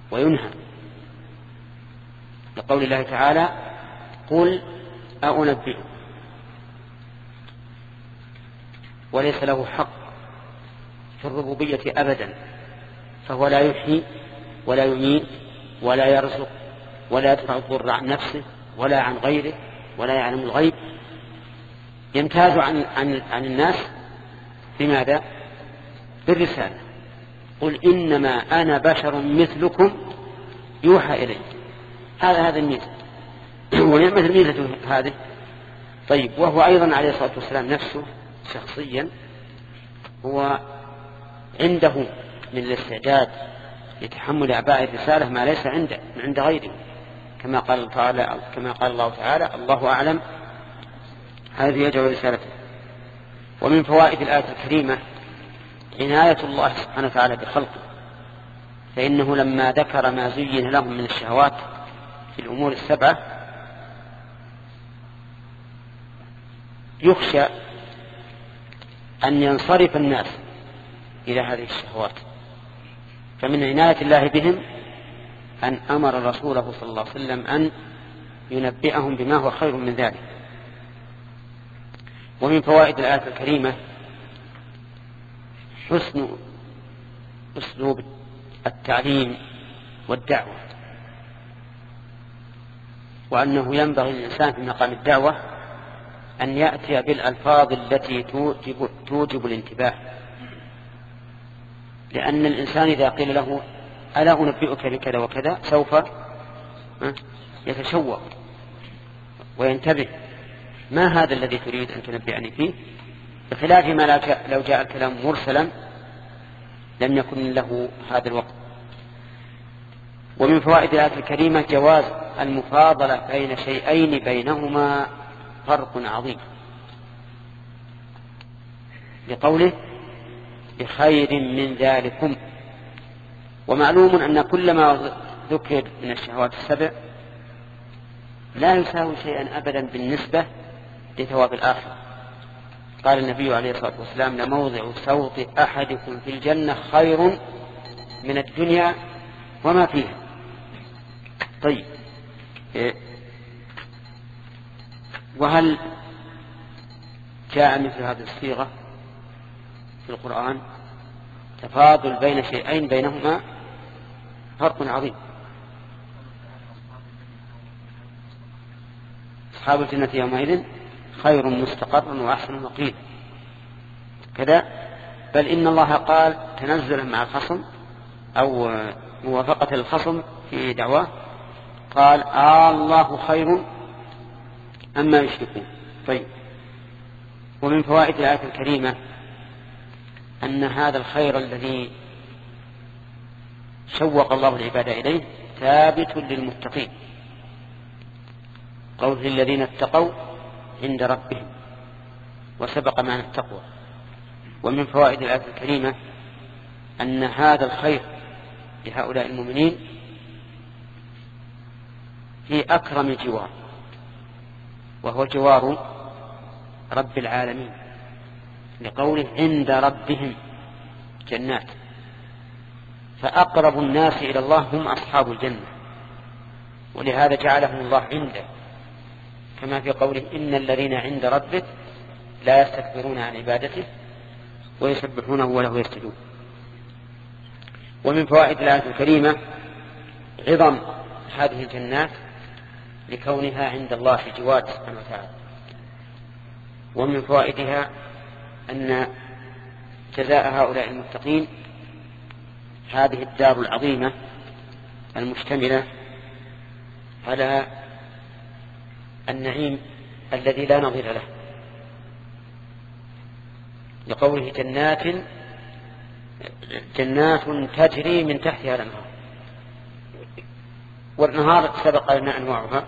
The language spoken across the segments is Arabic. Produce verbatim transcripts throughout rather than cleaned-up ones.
وينهى، لقول الله تعالى قل أأنبئ، وليس له حق في الربوبية أبدا، فهو لا يحيي ولا يميت ولا يرزق ولا يدفع الضر عن نفسه ولا عن غيره ولا يعلم الغيب، يمتاز عن, عن, عن الناس بماذا؟ بالرسالة. قل إنما أنا بشر مثلكم يوحى إلي، هذا هذا الميزة ونعمة الميزة هذه. طيب، وهو أيضا عليه الصلاة والسلام نفسه شخصيا هو عنده من الاستعداد لتحمل أعباء الرسالة ما ليس عنده من عند غيره، كما قال تعالى كما قال الله تعالى الله أعلم هذه يجعل رسالته. ومن فوائد الآية الكريمة عناية الله سبحانه وتعالى بخلقه، فإنه لما ذكر ما زين لهم من الشهوات في الأمور السبعة يخشى أن ينصرف الناس إلى هذه الشهوات، فمن عناية الله بهم أن أمر رسوله صلى الله عليه وسلم أن ينبئهم بما هو خير من ذلك. ومن فوائد الآية الكريمة حسن أسلوب التعليم والدعوة، وأنه ينبغي للإنسان في مقام الدعوة أن يأتي بالألفاظ التي توجب, توجب الانتباه، لأن الإنسان إذا قيل له ألا أنبئك بكذا وكذا سوف يتشوق وينتبه، ما هذا الذي تريد أن تنبئني فيه، بخلاف ما لو جاء الكلام مرسلا لم يكن له هذا الوقت. ومن فوائد الآية الكريمة جواز المفاضلة بين شيئين بينهما فرق عظيم، لقوله بخير من ذلكم. ومعلوم أن كل ما ذكر من الشهوات السبع لا يساوي شيئا أبدا بالنسبة لثواب الآخرة. قال النبي عليه الصلاة والسلام لموضع صوت أحدكم في الجنة خير من الدنيا وما فيها. طيب، وهل جاء مثل هذه الصيغة في القرآن؟ تفاضل بين شيئين بينهما فرق عظيم. أصحاب الجنة يومئذ خير مستقر وأحسن مقيل كذا. بل إن الله قال تنزلا مع الخصم أو موافقة الخصم في دعواه قال آه الله خير أما يشركون. طيب، ومن فوائد الآية الكريمة أن هذا الخير الذي شوق الله العباد إليه ثابت للمتقين، قول للذين اتقوا عند ربهم، وسبق معنى التقوى. ومن فوائد الآية الكريمة أن هذا الخير لهؤلاء المؤمنين في أكرم جوار، وهو جوار رب العالمين، لقوله عند ربهم جنات، فأقرب الناس إلى الله هم أصحاب الجنة، ولهذا جعلهم الله عنده، كما في قوله إن الذين عند ربك لا يستكبرون عن عبادته ويسبحونه وله يسجدون. ومن فوائد الآية الكريمة عظم هذه الجنات لكونها عند الله في جوار سبحانه وتعالى. ومن فوائدها أن جزاء هؤلاء المتقين هذه الدار العظيمة المشتملة على النعيم الذي لا نظير له، لقوله جنات جنات تجري من تحتها الأنهار، والنهار سبق لنا أنواعها.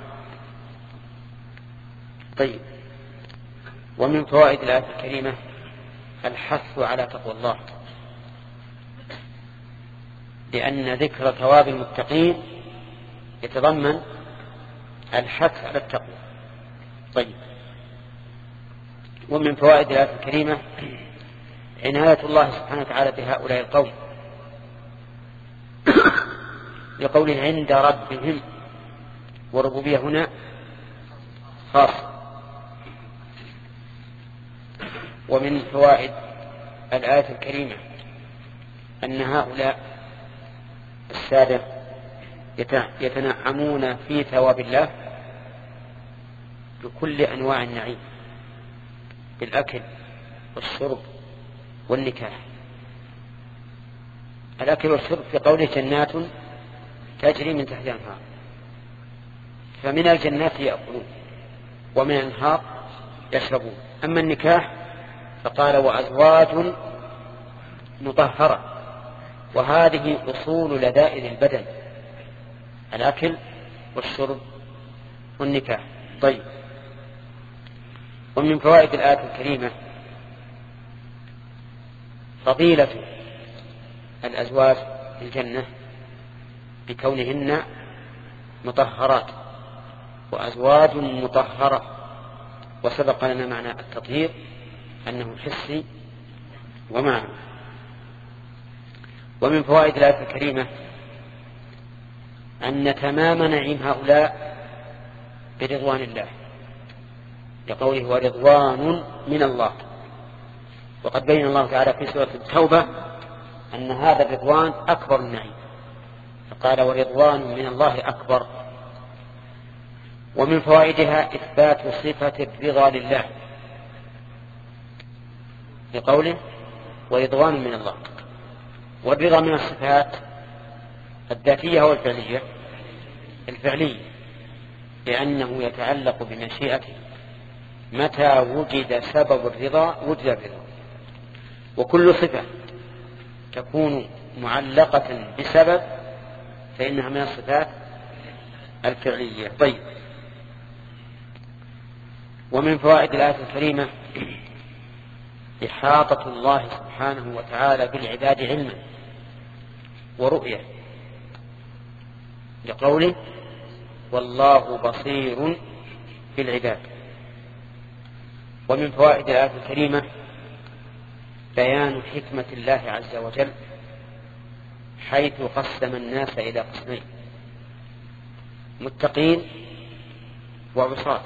طيب، ومن فوائد الآية الكريمة الحث على تقوى الله، لأن ذكر ثواب المتقين يتضمن الحث على التقوى. طيب، ومن فوائد الآية الكريمة عناية الله سبحانه وتعالى بهؤلاء القوم، لقوله عند ربهم، والربوبية هنا خاصة. ومن فوائد الآية الكريمة أن هؤلاء السادة يتنعمون في ثواب الله بكل أنواع النعيم، بالأكل والشرب والنكاح. الأكل والشرب في قوله جنات تجري من تحتها الأنهار، فمن الجنات يأكلون ومن الأنهار يشربون. أما النكاح فقال وأزواج مطهرة، وهذه أصول لذائذ البدن، الأكل والشرب والنكاح. طيب، ومن فوائد الآية الكريمة فضيلة الأزواج في الجنة بكونهن مطهرات وأزواج مطهرة، وسبق لنا معنى التطهير أنه حسي ومعنى. ومن فوائد الآية الكريمة أن تمام نعيم هؤلاء برضوان الله، لقوله ورضوان من الله. وقد بين الله تعالى في سورة التوبة أن هذا الرضوان أكبر النعيم، فقال ورضوان من الله أكبر. ومن فوائدها إثبات صفة الرضا لله، لقوله ورضوان من الله. والرضا من الصفات الذاتية والفعلية، الفعلية لأنه يتعلق بمشيئته، متى وجد سبب الرضا وجد الرضا. وكل صفة تكون معلقة بسبب فإنها من الصفات الفعلية. طيب، ومن فوائد الآية الكريمة إحاطة الله سبحانه وتعالى بالعباد علما ورؤية، لقوله والله بصير بالعباد. ومن فوائد الآية الكريمة بيان حكمة الله عز وجل حيث قسم الناس إلى قسمين، متقين وعصاة.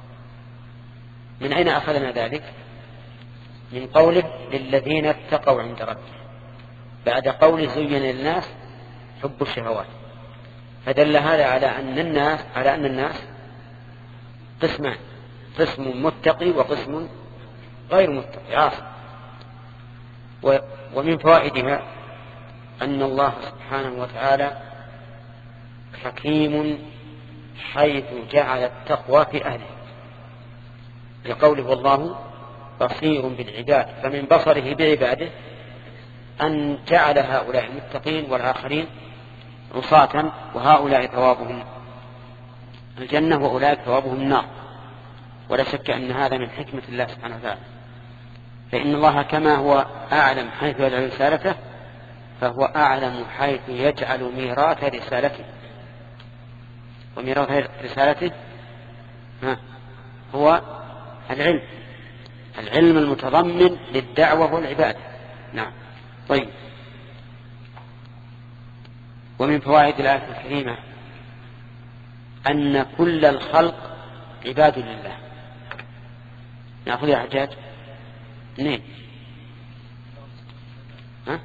من أين أخذنا ذلك؟ من قوله للذين اتقوا عند ربهم، بعد قوله زين للناس حب الشهوات، فدل هذا على أن الناس على أن الناس قسمان، قسم متقي وقسم غير متقي عاصي. ومن فوائدها أن الله سبحانه وتعالى حكيم حيث جعل التقوى في أهله، لقوله والله بصير بالعباد، فمن بصره بعباده أن جعل هؤلاء المتقين والآخرين عصاة، وهؤلاء ثوابهم الجنة وأولئك ثوابهم النار. ولا شك أن هذا من حكمة الله سبحانه وتعالى، فإن الله كما هو أعلم حيث يجعل رسالته فهو أعلم حيث يجعل ميراث رسالته. وميراث رسالته هو العلم، العلم المتضمن للدعوة والعبادة. نعم. طيب، ومن فوائد الآية الكريمة أن كل الخلق عباد لله. نأخذ يا حجاج اثنين. ها؟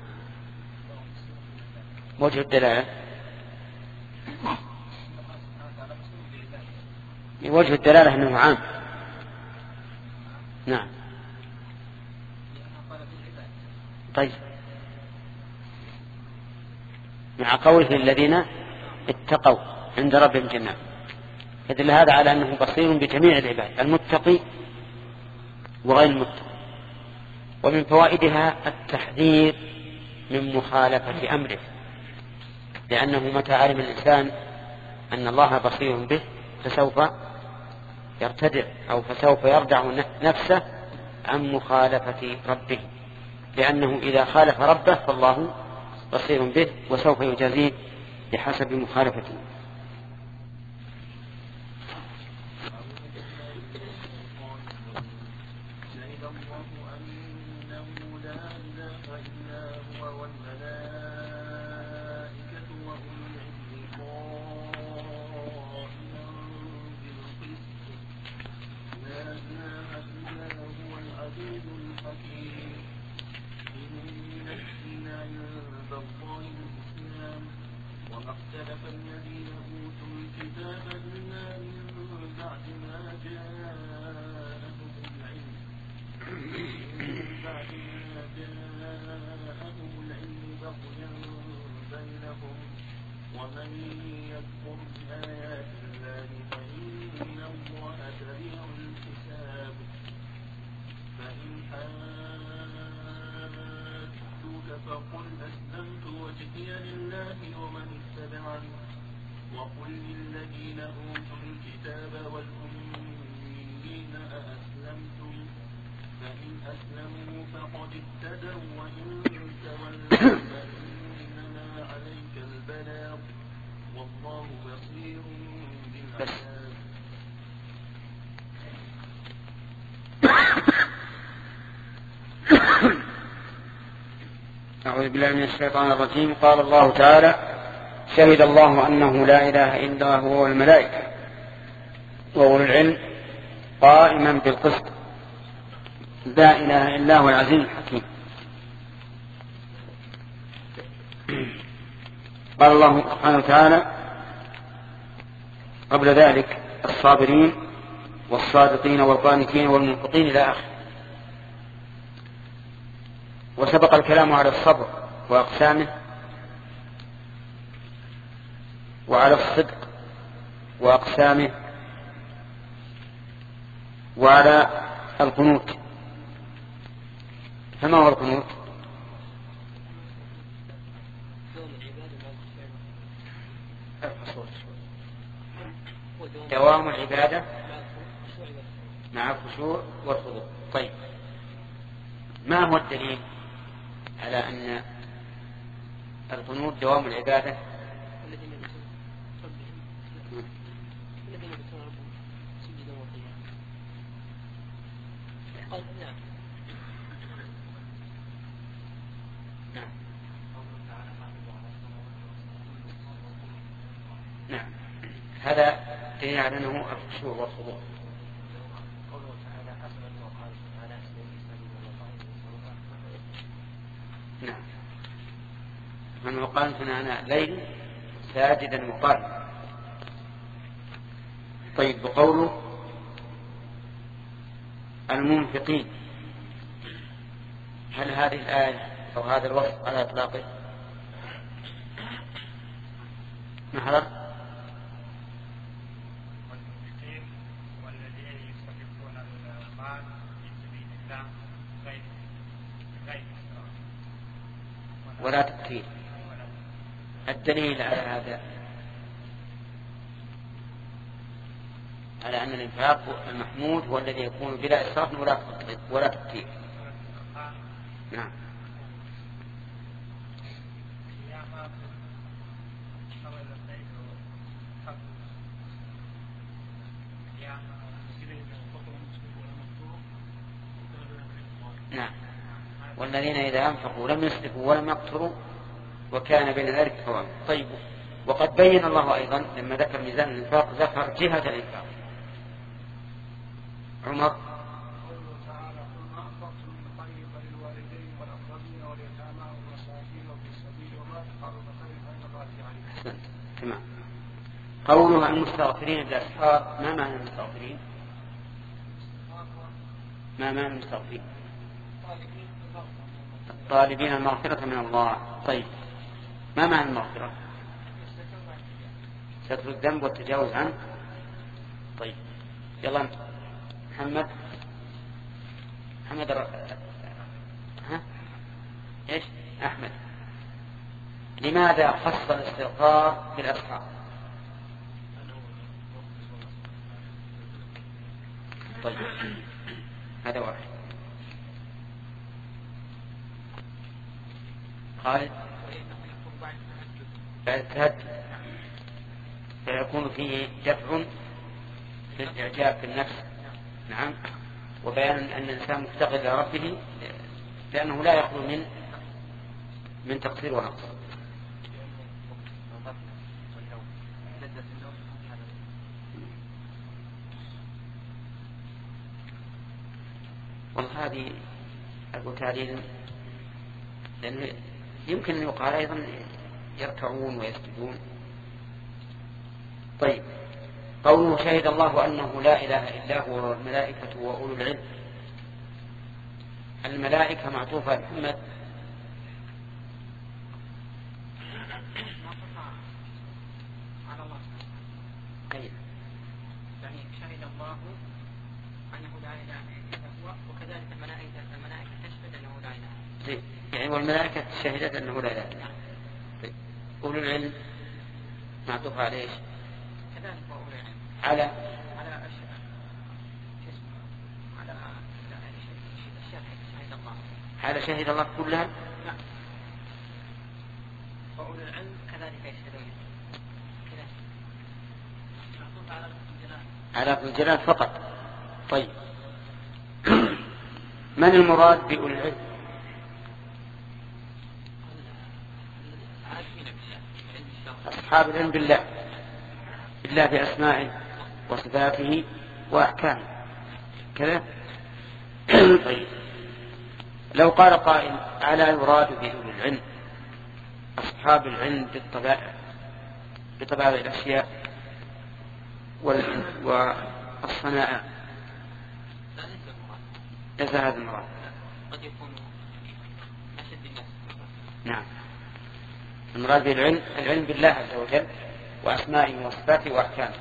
وجه الدلالة، وجه الدلالة أنه عام. نعم. طيب، مع قوله الذين اتقوا عند ربهم جنات، يدل هذا على أنه بصير بجميع العباد، المتقي وغير المتقي. ومن فوائدها التحذير من مخالفة أمره، لأنه متى علم الإنسان أن الله بصير به فسوف يرتدع أو فسوف يردع نفسه عن مخالفة ربه، لأنه إذا خالف ربه فالله بصير به وسوف يجازيه بحسب مخالفته. فاختلف الذين أوتوا الكتاب إلا من بعد ما جاءهم العلم من بعد ما جاءهم العلم بغيا بينهم ومن يكفر بآيات الله فإن الله سريع الحساب فإن حاجوك فقل أسلمت وجهي لله ومن اتبعني وقل للذين أوتوا الكتاب والأميين أأسلمتم فإن أسلموا فقد اهتدوا وإن تولوا فإنما عليك البلاغ والله بصير بالعباد. أعوذ بالله من الشيطان الرجيم. قال الله تعالى: شهد الله أنه لا إله إلا هو والملائكة وأولو العلم قائما بالقسط لا إله إلا هو العزيز الحكيم. قال الله سبحانه وتعالى قبل ذلك: الصابرين والصادقين والقانتين والمنفقين إلى آخره. وسبق الكلام على الصبر وأقسامه وعلى الصدق وأقسامه وعلى القنوت. فما هو القنوت؟ دوام العبادة مع الخشوع والخضوع. طيب، ما هو الدليل على أن القنوت دوام العبادة؟ نعم نعم هذا دليل على أنه الخشوع والخضوع. نعم، من قال أنا الليل ساجدا مقاربا. طيب، بقوله المنفقين، هل هذه الآية أو هذا الوصف على إطلاقه؟ نحضر والمنفقين والذين يستحقون المال في سبيل الله غير غير ولا تكثير. الدليل على هذا على أن الإنفاق المحمود هو الذي يكون بلا إسراف ولا ولا تكثير. نعم. نعم، والذين إذا أنفقوا لم يسرفوا ولم يقتروا وكان بين ذلك قوام. طيب، وقد بين الله أيضا لما ذكر ميزان الإنفاق ذكر جهة الإنفاق. عمر: تمام. قولها المستغفرين بالأسحار، ما معنى المستغفرين؟ ما معنى المستغفرين؟ الطالبين المغفرة من الله. طيب، ما معنى المغفرة؟ ستر الذنب والتجاوز عنه. طيب، يلا محمد محمد ر... ها ايش احمد، لماذا خص الاستغفار بالاسحار؟ طيب، هذا واحد. خالد: بعد التهجد فيكون فيه دفع في الاعجاب في النفس. نعم، وبيان أن الإنسان مفتقر إلى ربه لأنه لا يخلو من من تقصير ونقص. وهذه أقول تعليل، لأنه يمكن أن يقال أيضا يركعون ويسجدون طيب، قوله شهد الله أنه لا إله إلا هو والملائكة وأولو العلم، الملائكة معطوفة محمد على الله. أي يعني شهد الله أنه لا إله إلا هو، وكذلك الملائكة الملائكة تشهد أنه لا إله. طيب. يعني والملائكة شهدت أنه لا إله إلا هو. طيب. أولو العلم معطوف على إيش؟ كذلك أولو العلم على على أشياء على أشياء شهد الله على شهد الله كلها. نعم. وأولو العلم كذلك يشهدون كذا معطوف على الجلال على ابن الجلال فقط. طيب. من المراد بأولي العلم؟ أصحاب العلم بالله، بالله بأسمائه وصفاته وأحكامه كذا. طيب. لو قال قائل ألا يراد بأولي العلم أصحاب العلم بالطبائع بطبائع الأشياء والصنائع؟ ليس هذا المراد. قد يكون أشد الناس. نعم، المراد بالعلم العلم بالله عز وجل وأسمائه وصفاته وأحكامه.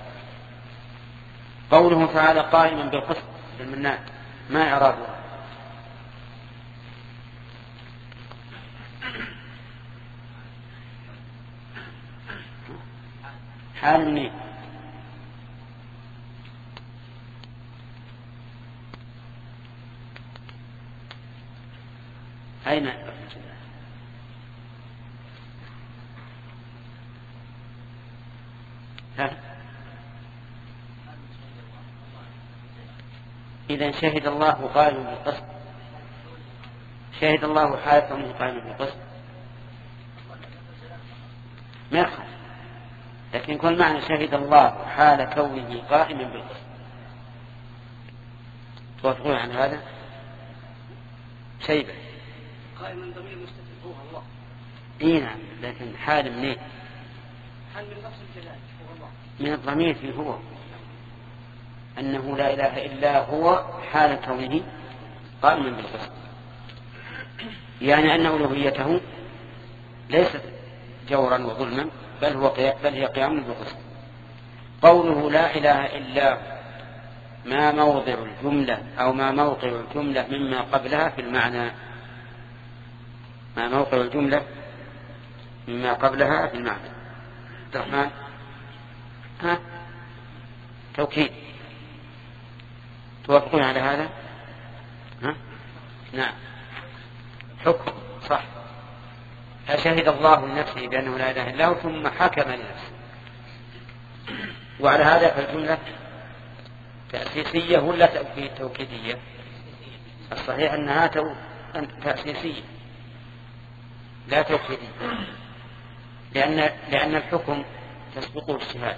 قوله تعالى قائما بالقسط بالمنان، ما إعرابه؟ حال منين؟ أين؟ ها؟ إذا شهد الله قائما بالقسط، شهد الله حال كونه قائما بالقسط ما يخالف، لكن كل معنى شهد الله حال كونه قائما بالقسط. توافقون عن هذا؟ شيبة قائما ضمير مستتر هو الله. اي نعم، لكن حال منين؟ حال من لفظ الجلال هو الله، من الضمير في هو، أنه لا إله إلا هو حال كونه قائما بالقسط، يعني أن ألوهيته ليست جورا وظلما، بل هو بل هي قيام بالقسط. قوله لا إله إلا ما موضع الجملة أو ما موقع الجملة مما قبلها في المعنى، ما موقع الجملة مما قبلها في المعنى. الرحمن ها توكيد. توافقون على هذا؟ ها؟ نعم. حكم صح. فشهد الله لنفسه بأنه لا إله إلا هو ثم حكم لنفسه، وعلى هذا فالجملة تأسيسية ولا توكيدية؟ الصحيح أنها تأسيسية لا توكيدية، لأن لأن الحكم تسبقه الشهادة،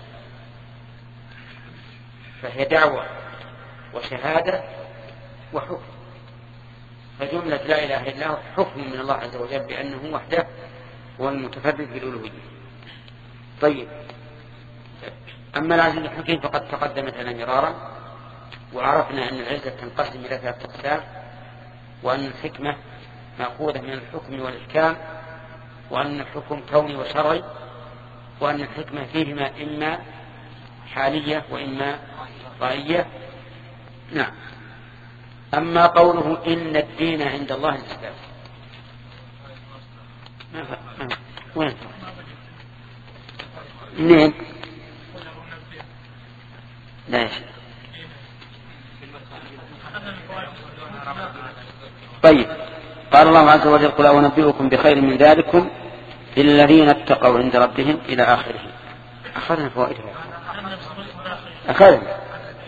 فهي دعوة وشهادة وحكم. فجملة لا إله إلا هو حكم من الله عز وجل بأنه وحده هو المتفرد بالألوهية. طيب. أما العزيز الحكيم فقد تقدمت لنا مرارا، وعرفنا أن العزة تنقسم إلى ثلاثة أقسام، وأن الحكمة مأخوذة من الحكم والإحكام، وأن الحكم كوني وشرعي، وأن الحكمة فيهما إما حالية وإما غائية. نعم. أما قوله إن الدين عند الله الإسلام، وين منين؟ لا يشاء. طيب. قال الله عز وجل قل أنبئكم بخير من ذلكم للذين اتقوا عند ربهم إلى آخره. أخذنا فوائده أخذنا.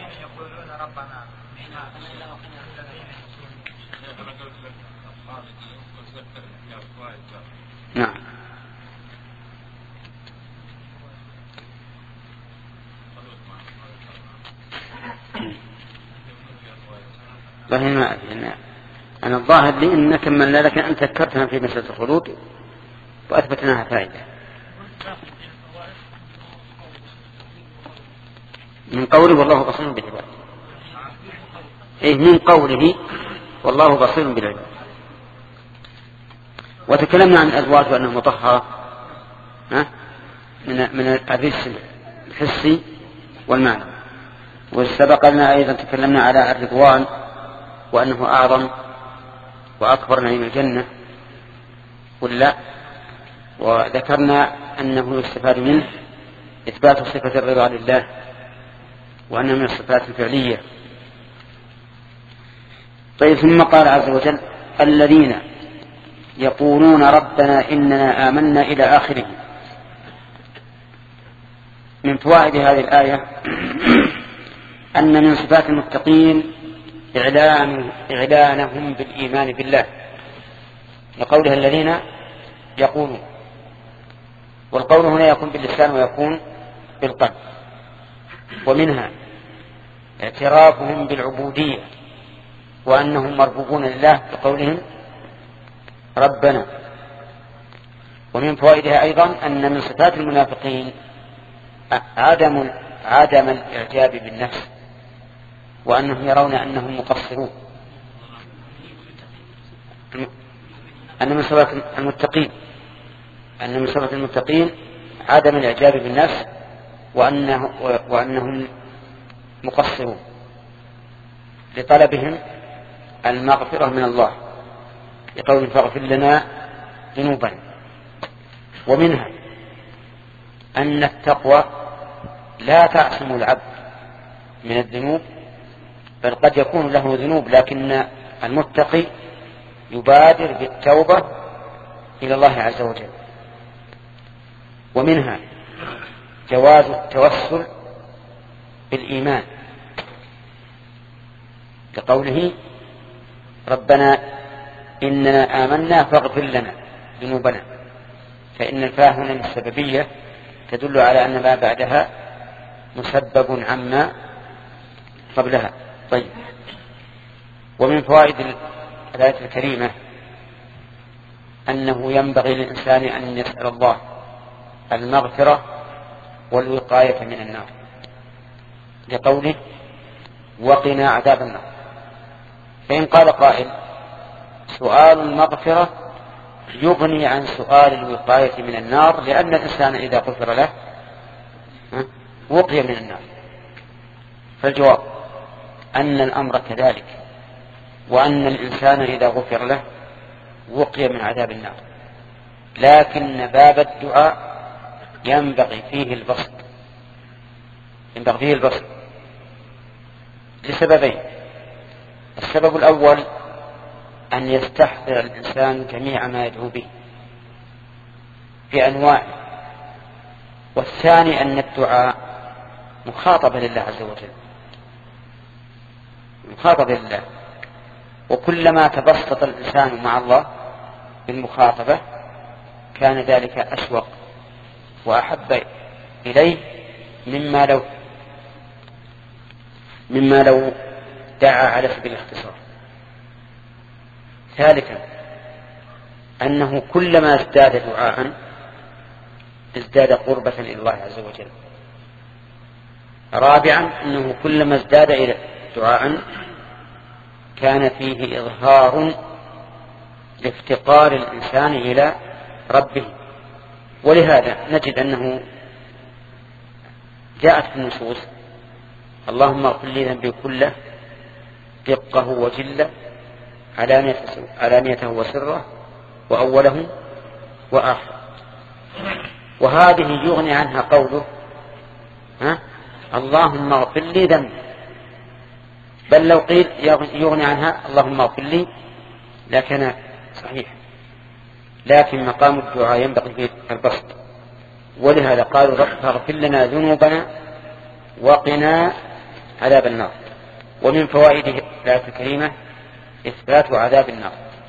نعم. والله ما أدري، أنا الظاهر لي أن كملنا، لكن أنت ذكرتها في مسألة الخلود وأثبتناها فائدة. من قوله والله بصير بالعباد. إيه من قوله والله بصير بالعباد. وتكلمنا عن الأزواج وأنها مطهرة من من الرجس الحسي والمعنى. وسبق لنا أيضا تكلمنا على الرضوان وأنه أعظم وأكبر نعيم الجنة ولا، وذكرنا أنه يستفاد منه إثبات صفة الرضا لله وأنه من الصفات الفعلية. طيب ثم قال عز وجل الذين يقولون ربنا إننا آمنا إلى آخره. من فوائد هذه الآية أن من صفات المتقين إعلان إعلانهم بالإيمان بالله لقولها الذين يقولون، والقول هنا يكون باللسان ويكون بالقلب. ومنها اعترافهم بالعبودية وأنهم مربوبون لله بقولهم ربنا. ومن فوائدها أيضا أن من صفات المنافقين عدم عدم الإعجاب بالنفس وأنهم يرون أنهم مقصرون. أن من صفات المتقين أن من صفات المتقين عدم الإعجاب بالنفس وأنه وأنهم مقصرون لطلبهم المغفرة من الله لقول فاغفر لنا ذنوبنا. ومنها أن التقوى لا تعصم العبد من الذنوب، بل قد يكون له ذنوب لكن المتقي يبادر بالتوبة إلى الله عز وجل. ومنها جواز التوسل بالإيمان لقوله ربنا إننا آمنا فاغفر لنا ذنوبنا، فإن الفاء هنا للسببية تدل على أن ما بعدها مسبب عما قبلها. طيب ومن فوائد الآية الكريمة أنه ينبغي للإنسان أن يسأل الله المغفرة والوقاية من النار لقوله وقنا عذاب النار. فإن قال قائل سؤال المغفرة يغني عن سؤال الوقاية من النار لأن الإنسان إذا غفر له وقي من النار، فالجواب أن الأمر كذلك، وأن الإنسان إذا غفر له وقي من عذاب النار، لكن باب الدعاء ينبغي فيه البسط ينبغي فيه البسط لسببين. السبب الأول أن يستحضر الإنسان جميع ما يدعو به في أنواعه، والثاني أن الدعاء مخاطبة لله عز وجل مخاطبة لله، وكلما تبسط الإنسان مع الله بالمخاطبة كان ذلك أشوق وأحب إليه مما لو مما لو دعا على سبيل الاختصار. ثالثا أنه كلما ازداد دعاء ازداد قربة إلى الله عز وجل. رابعا أنه كلما ازداد إلى دعاء كان فيه إظهار لافتقار الإنسان إلى ربه، ولهذا نجد أنه جاءت في النصوص اللهم اغفر لي ذنبي كله دقه وجله علانيته وسره وأوله وآخره. وهذه يغني عنها قوله ها اللهم اغفر لي ذنبي، بل لو قيل يغني عنها اللهم اغفر لي لكن صحيح، لكن مقام الدعاء ينبغي فيه البسط، ولهذا قالوا رب اغفر لنا ذنوبنا وقنا عذاب النار. ومن فوائد الآية الكريمة إثبات عذاب النار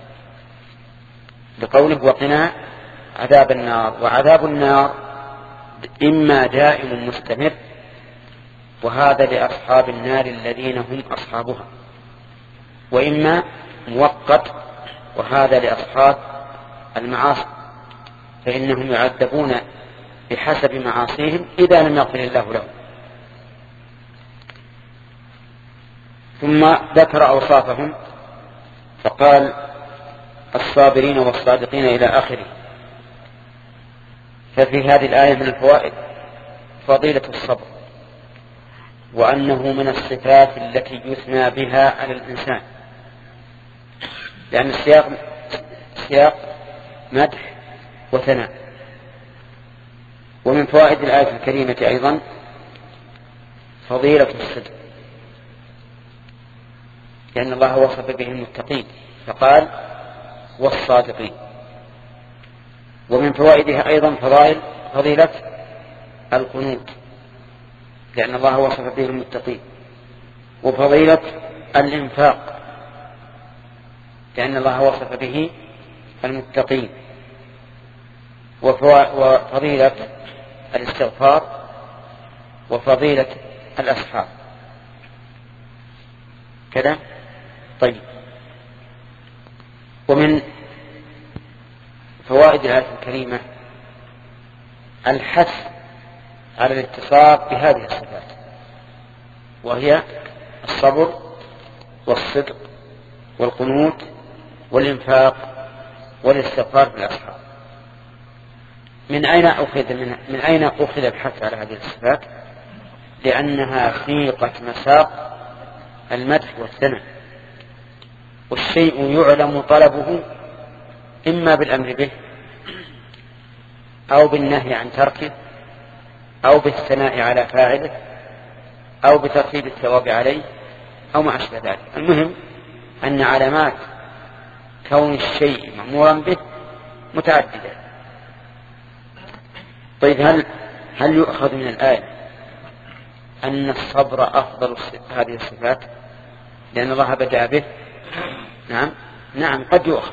بقوله وقنا عذاب النار. وعذاب النار إما دائم مستمر، وهذا لأصحاب النار الذين هم أصحابها، وإما مؤقت، وهذا لأصحاب المعاصي فإنهم يعذبون بحسب معاصيهم إذا لم يغفر الله لهم. ثم ذكر أوصافهم فقال الصابرين والصادقين إلى آخره. ففي هذه الآية من الفوائد فضيلة الصبر، وأنه من الصفات التي يثنى بها على الإنسان، لأن السياق سياق مدح وثناء. ومن فوائد الآية الكريمة أيضا فضيلة الصدق، لأن الله وصف به المتقين فقال والصادقين. ومن فوائدها أيضا فضائل فضيلة القنوت، لأن الله وصف به المتقين. وفضيلة الإنفاق، لأن الله وصف به المتقين. وفضيلة الاستغفار، وفضيلة الأسحار كذا. طيب، ومن فوائد الآية الكريمة الحث على الاتصاف بهذه الصفات، وهي الصبر والصدق والقنوت والإنفاق والاستغفار في الأسحار. من أين أخذ من, من أين أخذ الحث على هذه الصفات؟ لأنها سيقة مساق المدح والثناء، والشيء يعلم طلبه إما بالأمر به أو بالنهي عن تركه أو بالثناء على فاعله أو بترتيب الثواب عليه أو ما أشبه ذلك. المهم أن علامات كون الشيء مأمورا به متعددة. طيب، هل هل يؤخذ من الآية أن الصبر أفضل هذه الصفات لأن الله بدأ به؟ نعم نعم قد يؤخذ،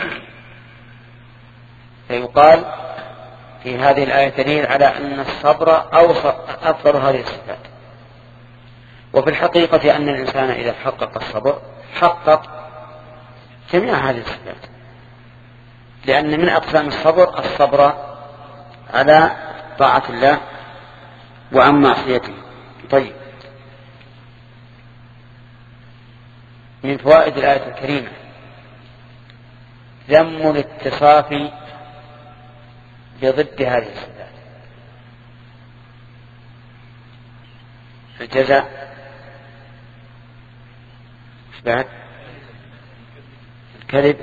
فيقال في هذه الآية دليل على أن الصبر أفضل هذه الصفات. وفي الحقيقة أن الإنسان إذا حقق الصبر حقق جميع هذه الصفات، لأن من أقسام الصبر الصبر على طاعة الله وعن معصيته. طيب، من فوائد الآية الكريمة ذم الاتصاف بضد هذه الصفات، الجزاء، بعد الكذب،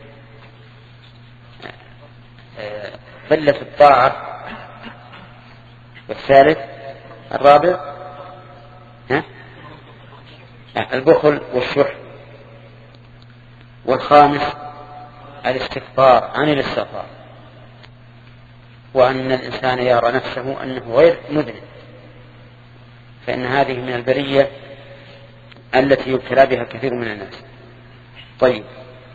قلة الطاعة، والثالث الرابع ها؟ البخل والشح، والخامس الاستكبار عن الاستغفار، وأن الإنسان يرى نفسه أنه غير مذنب، فإن هذه من البرية التي يبتلى بها كثير من الناس. طيب،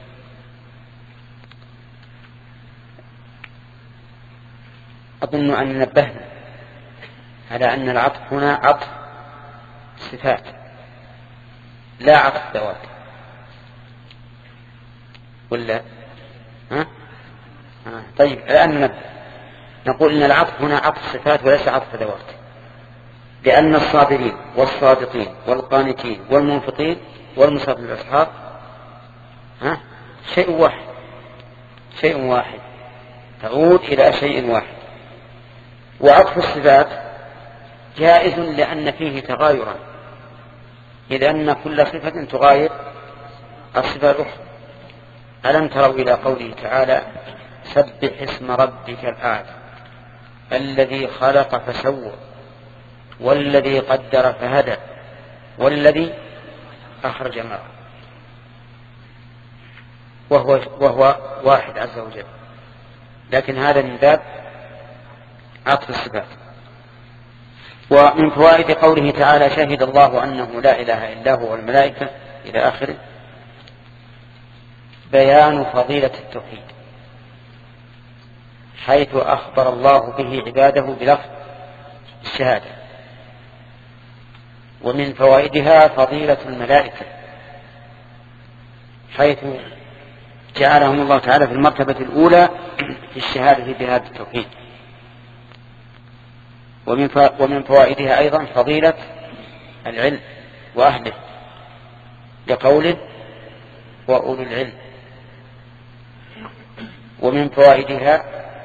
أظن أن نبهنا على أن العطف هنا عطف صفات لا عطف ذوات، ولا ها؟ ها. طيب، الآن نبه نقول إن العطف هنا عطف صفات وليس عطف ذوات، لأن الصابرين والصادقين والقانتين والمنفقين والمصابين بالأسحار ها شيء واحد، شيء واحد تعود إلى شيء واحد. وعطف الصفات جائز لأن فيه تغايرا، إذ أن كل صفة تغاير الصفة الأخرى. ألم تروا إلى قوله تعالى سبح اسم ربك الأعلى الذي خلق فسوى والذي قدر فهدى والذي أخرج المرعى، وهو, وهو واحد عز وجل، لكن هذا من باب عطف الصفات. ومن فوائد قوله تعالى شهد الله أنه لا إله إلا هو والملائكة إلى آخره بيان فضيلة التوحيد، حيث أخبر الله به عباده بلفظ الشهادة. ومن فوائدها فضيلة الملائكة، حيث جعلهم الله تعالى في المرتبة الأولى في الشهادة بهذا التوحيد. ومن ومن فوائدها أيضا فضيلة العلم وأهله، لقوله وأولو العلم. ومن فوائدها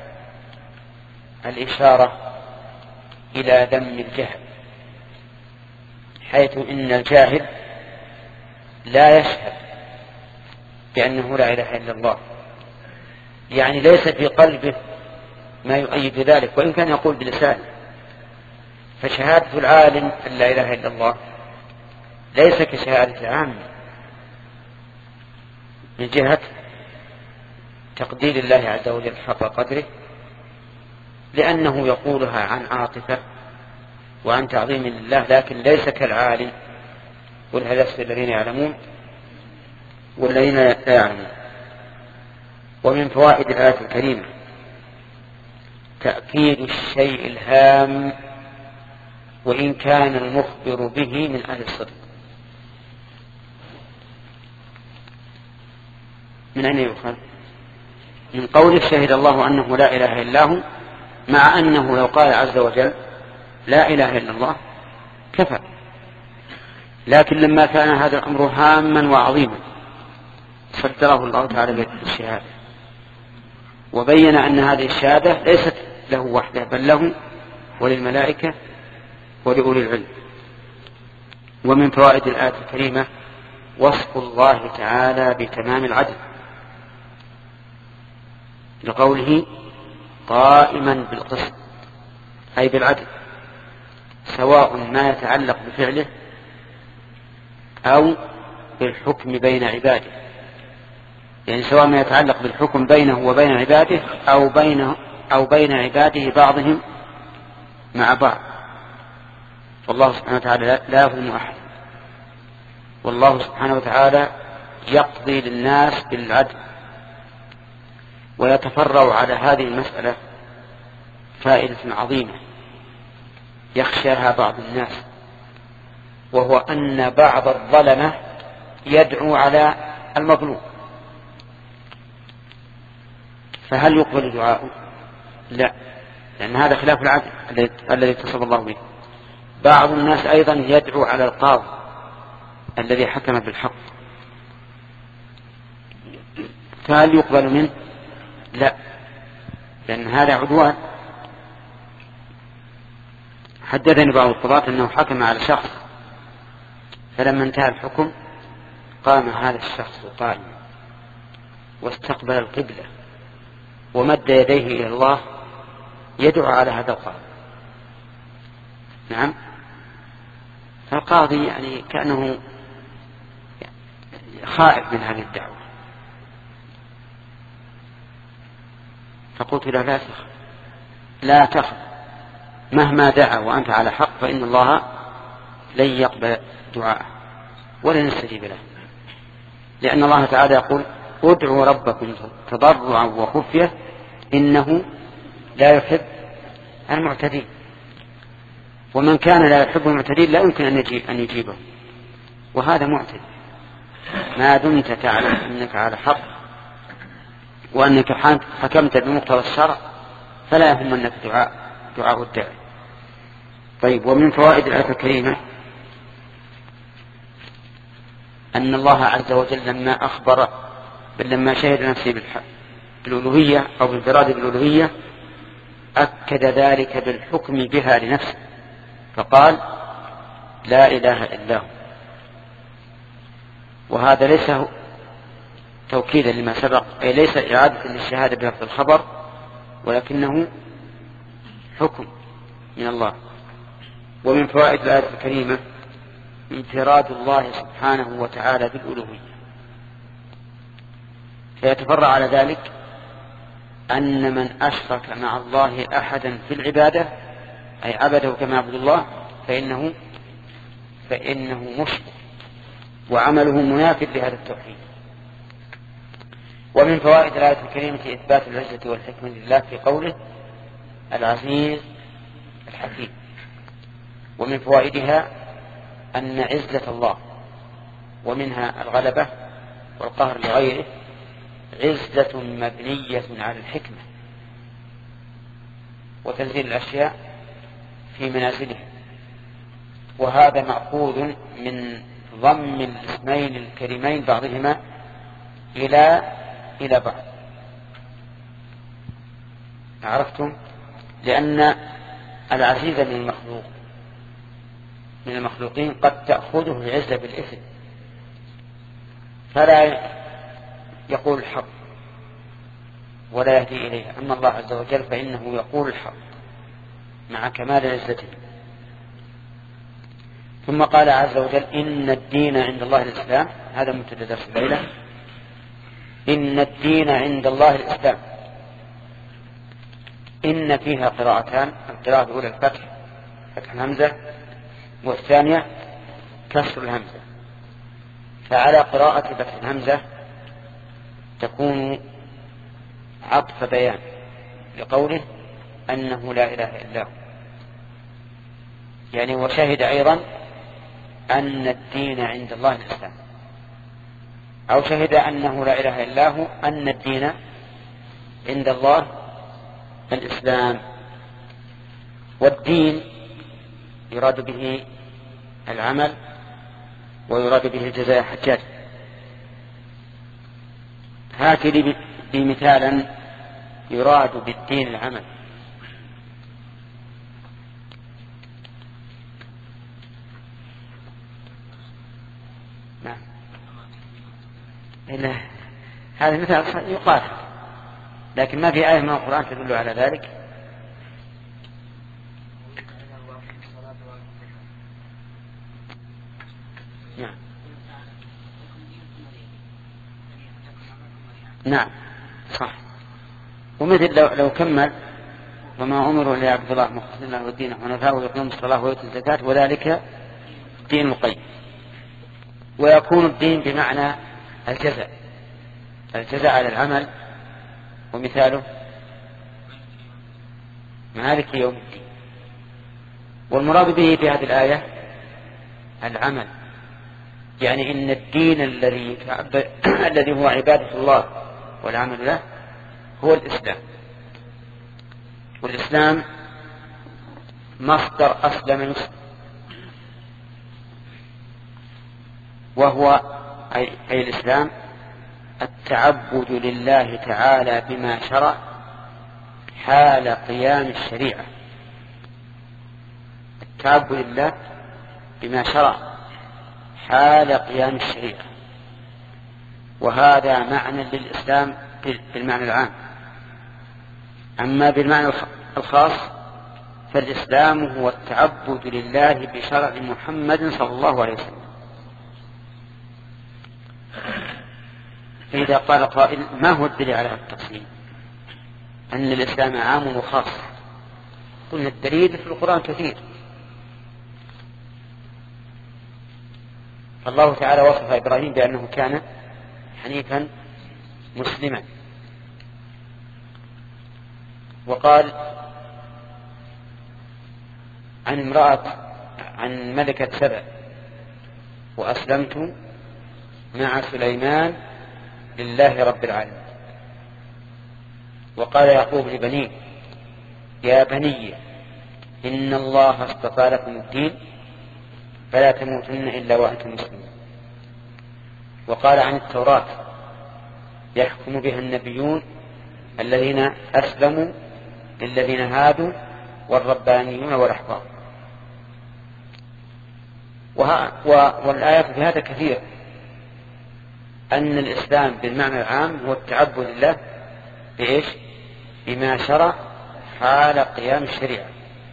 الإشارة إلى ذم الجهل، حيث إن الجاهل لا يشهد بأنه لا إله إلا الله، يعني ليس في قلبه ما يؤيد ذلك، وإن كان يقول بلسانه. فشهادة العالم أن لا إله إلا الله ليس كشهادة العام من جهة تقدير الله عز وجل حق قدره، لأنه يقولها عن عاطفة وعن تعظيم لله، لكن ليس كالعالم والهلس الذين يعلمون والذين لا يعلمون. ومن فوائد الآية الكريمة تأكيد الشيء الهام وإن كان المخبر به من أهل الصدق. من أين يؤخذ؟ من قوله شهد الله أنه لا إله إلا هو، مع أنه لو قال عز وجل لا إله إلا الله كفى، لكن لما كان هذا الأمر هاما وعظيما صدره الله تعالى بالشهادة، وبين أن هذه الشهادة ليست له وحده بل له وللملائكة ولأولي العلم. ومن فوائد الآية الكريمة وصف الله تعالى بتمام العدل، لقوله قائما بالقسط أي بالعدل، سواء ما يتعلق بفعله أو بالحكم بين عباده، يعني سواء ما يتعلق بالحكم بينه وبين عباده أو بينه أو بين عباده بعضهم مع بعض. والله سبحانه وتعالى لا يظلم أحد، والله سبحانه وتعالى يقضي للناس بالعدل. ويتفرع على هذه المسألة فائدة عظيمة يخشاها بعض الناس، وهو أن بعض الظلمة يدعو على المظلوم، فهل يقبل دعاؤه؟ لا، لأن هذا خلاف العدل الذي اتصف الله به. بعض الناس أيضا يدعو على القاضي الذي حكم بالحق، فهل يقبل منه؟ لا، لأن هذا عدوان. حدثني بعض القضاة أنه حكم على شخص، فلما انتهى الحكم قام هذا الشخص قائما واستقبل القبلة ومد يديه إلى الله يدعو على هذا القاضي. نعم، فالقاضي يعني كأنه خائف من هذه الدعوة، فقلت له لا تخف لا تخف، مهما دعا وأنت على حق فإن الله لن يقبل دعاءه ولن يستجيب له، لأن الله تعالى يقول ادعوا ربكم تضرعا وخفية إنه لا يحب المعتدين. ومن كان لا يحب المعتدين لا يمكن أن يجيبه، وهذا معتد ما دمت تعلم أنك على حق وأنك حكمت بمقتضى الشرع فلا يهم أنك دعاء دعاء الداعي. طيب، ومن فوائد الآية الكريمة أن الله عز وجل لما أخبر بل لما شهد نفسه بالألوهية أو بالانفراد بالألوهية أكد ذلك بالحكم بها لنفسه، فقال لا إله إلا هو. وهذا ليس توكيدا لما سبق، أي ليس إعادة للشهادة بلفظ الخبر، ولكنه حكم من الله. ومن فوائد الآية الكريمة انفراد الله سبحانه وتعالى بالألوهية، فيتفرع على ذلك أن من أشرك مع الله أحدا في العبادة أي عبده كما عبد الله فإنه فإنه مشرك وعمله منافذ لهذا التوحيد. ومن فوائد الآية الكريمة إثبات العزة والحكمة لله في قوله العزيز الحكيم. ومن فوائدها أن عزة الله ومنها الغلبة والقهر لغيره عزة مبنية على الحكمة وتنزيل الأشياء في منازلها، وهذا مأخوذ من ضم الاسمين الكريمين بعضهما إلى إلى بعض. عرفتم؟ لأن العزيز من المخلوق من المخلوقين قد تأخذه العزة بالإثم فلا يقول الحق ولا يهدي إليه. أما الله عز وجل فإنه يقول الحق مع كمال عزته. ثم قال عز وجل إن الدين عند الله الإسلام. هذا مبتدأ درس الليلة. إن الدين عند الله الإسلام. إن فيها قراءتان. القراءة الأولى الفتح فتح الهمزة والثانية كسر الهمزة. فعلى قراءة فتح الهمزة تكون عطف بيان لقوله أنه لا إله إلا هو يعني وشهد أيضا أن الدين عند الله الإسلام أو شهد أنه لا إله إلا هو أن الدين عند الله الإسلام. والدين يراد به العمل ويراد به الجزاء حجاج. هات لي بمثالا يراد بالدين العمل. نعم. إلا هذا مثال يقال لكن ما في آية من القرآن تدل على ذلك. نعم نعم صح. ومثل لو, لو كمل وما أمروا ليعبدوا الله مخلصين له الدين حنفاء ويقيموا الصلاة ويؤتوا الزكاة وذلك دين القيم. ويكون الدين بمعنى الجزاء الجزاء على العمل. ومثاله مالك يوم الدين. والمراد به في هذه الآية العمل يعني إن الدين الذي الذي هو عبادة الله والعمل له هو الإسلام. والإسلام مصدر أسلم يسلم وهو أي, أي الإسلام التعبد لله تعالى بما شرع حال قيام الشريعة. التعبد لله بما شرع حال قيام الشريعة. وهذا معنى للإسلام بالمعنى العام. أما بالمعنى الخاص فالإسلام هو التعبد لله بشرع محمد صلى الله عليه وسلم. فإذا قال قائل ما هو الدليل على التقسيم أن الإسلام عام وخاص؟ قلنا الدليل في القرآن كثير. فالله تعالى وصف إبراهيم بأنه كان حنيفا مسلما. وقال عن امرأة عن ملكة سبع وأسلمت مع سليمان لله رب العالمين. وقال يعقوب لبنيه يا بني إن الله اصطفى لكم الدين فلا تموتن إلا وأنتم مسلمون. وقال عن التوراة يحكم بها النبيون الذين أسلموا للذين هادوا والربانيون والأحبار. والآيات في هذا كثير. أن الإسلام بالمعنى العام هو التعبد لله بإيش؟ بما شرع حال قيام الشريعة.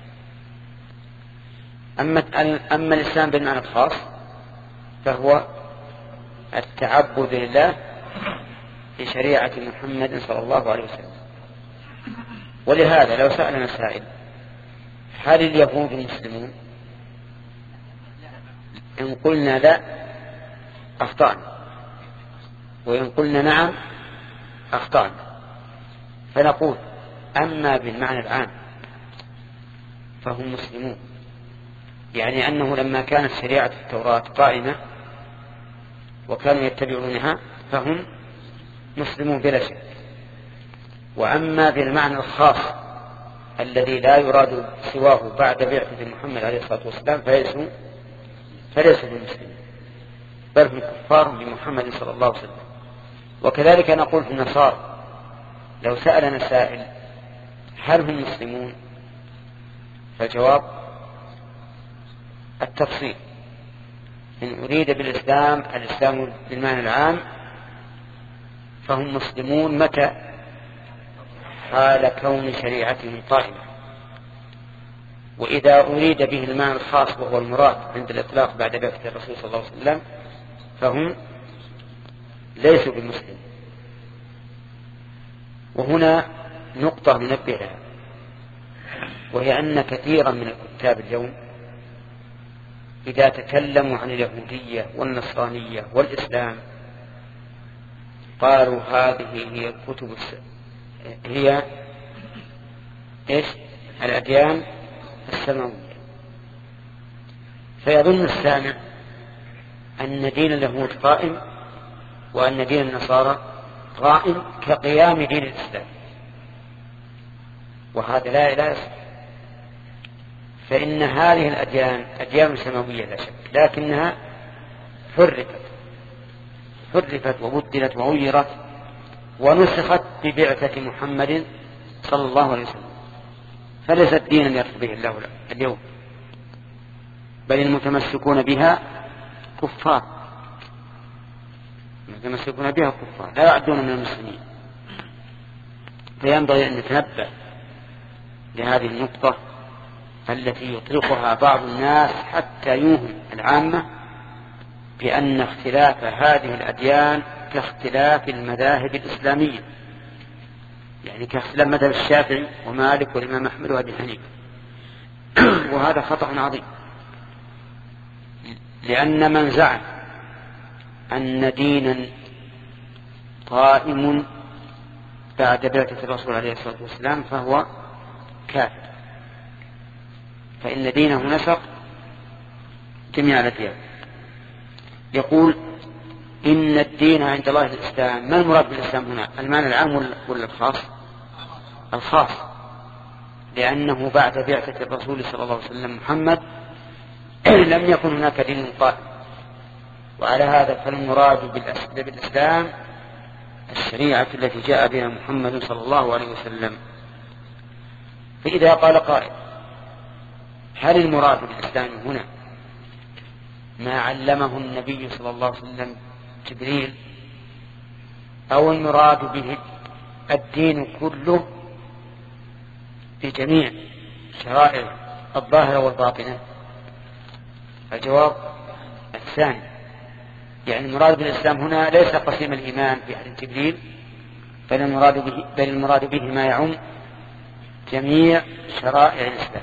أما, أما الإسلام بالمعنى الخاص فهو التعبد لله بشريعة محمد صلى الله عليه وسلم. ولهذا لو سألنا سائل هل اليهود مسلمون؟ إن قلنا لا أخطأنا، وإن قلنا نعم أخطأنا. فنقول أما بالمعنى العام فهم مسلمون، يعني أنه لما كانت شريعة التوراة قائمة وكانوا يتبعونها فهم مسلمون بلا شك. وأما بالمعنى الخاص الذي لا يراد سواه بعد بعثة محمد عليه الصلاة والسلام فليسوا فليسوا بالمسلمين. بل هم كفار بمحمد صلى الله عليه وسلم. وكذلك نقول في النصارى لو سألنا سائل هل هم مسلمون؟ فالجواب التفصيل، إن أريد بالإسلام الإسلام بالمعنى العام فهم مسلمون متى؟ حال كون شريعتهم قائمة. وإذا أريد به المعنى الخاص وهو المراد عند الإطلاق بعد بعثة الرسول صلى الله عليه وسلم فهم ليسوا بمسلم. وهنا نقطة ننبه لها، وهي أن كثيرا من الكتاب اليوم إذا تكلموا عن اليهودية والنصرانية والإسلام قالوا هذه هي الكتب هي إيش؟ الأديان السماوية. فيظن السامع أن دين اليهود قائم وأن دين النصارى قائم كقيام دين الإسلام، وهذا لا لا يصح. فإن هذه الأديان أديان سماوية لا شك، لكنها حرفت حرفت وبدلت وغيرت ونسخت ببعثة محمد صلى الله عليه وسلم، فليست دينا يرتضيه الله اليوم، بل المتمسكون بها كفار، المتمسكون بها كفار لا يعدون من المسلمين. فينبغي أن نتنبه لهذه النقطة التي يطلقها بعض الناس حتى يوهم العامة بأن اختلاف هذه الأديان كاختلاف المذاهب الإسلامية، يعني كاختلاف مذهب الشافعي ومالك والإمام أحمد وأبي حنيفة. وهذا خطأ عظيم، لأن من زعم أن دينا قائم بعد بعثة الرسول عليه الصلاة والسلام فهو كافر، فإن دينه نسق جميع الأديان. يقول إن الدين عند الله الإسلام. ما المراد بالإسلام هنا؟ المعنى العام ولا الخاص؟ الخاص، لأنه بعد بعثة الرسول صلى الله عليه وسلم محمد لم يكن هناك دين قائم، وعلى هذا فالمراد بالإسلام الشريعة التي جاء بها محمد صلى الله عليه وسلم. فإذا قال قائل هل المراد بالإسلام هنا ما علمه النبي صلى الله عليه وسلم جبريل، أو المراد به الدين كله بجميع شرائع الظاهرة والباطنة؟ الجواب الثاني، يعني المراد بالإسلام هنا ليس قسيم الإيمان في حديث جبريل، بل المراد به, بل المراد به ما يعم جميع شرائع الإسلام.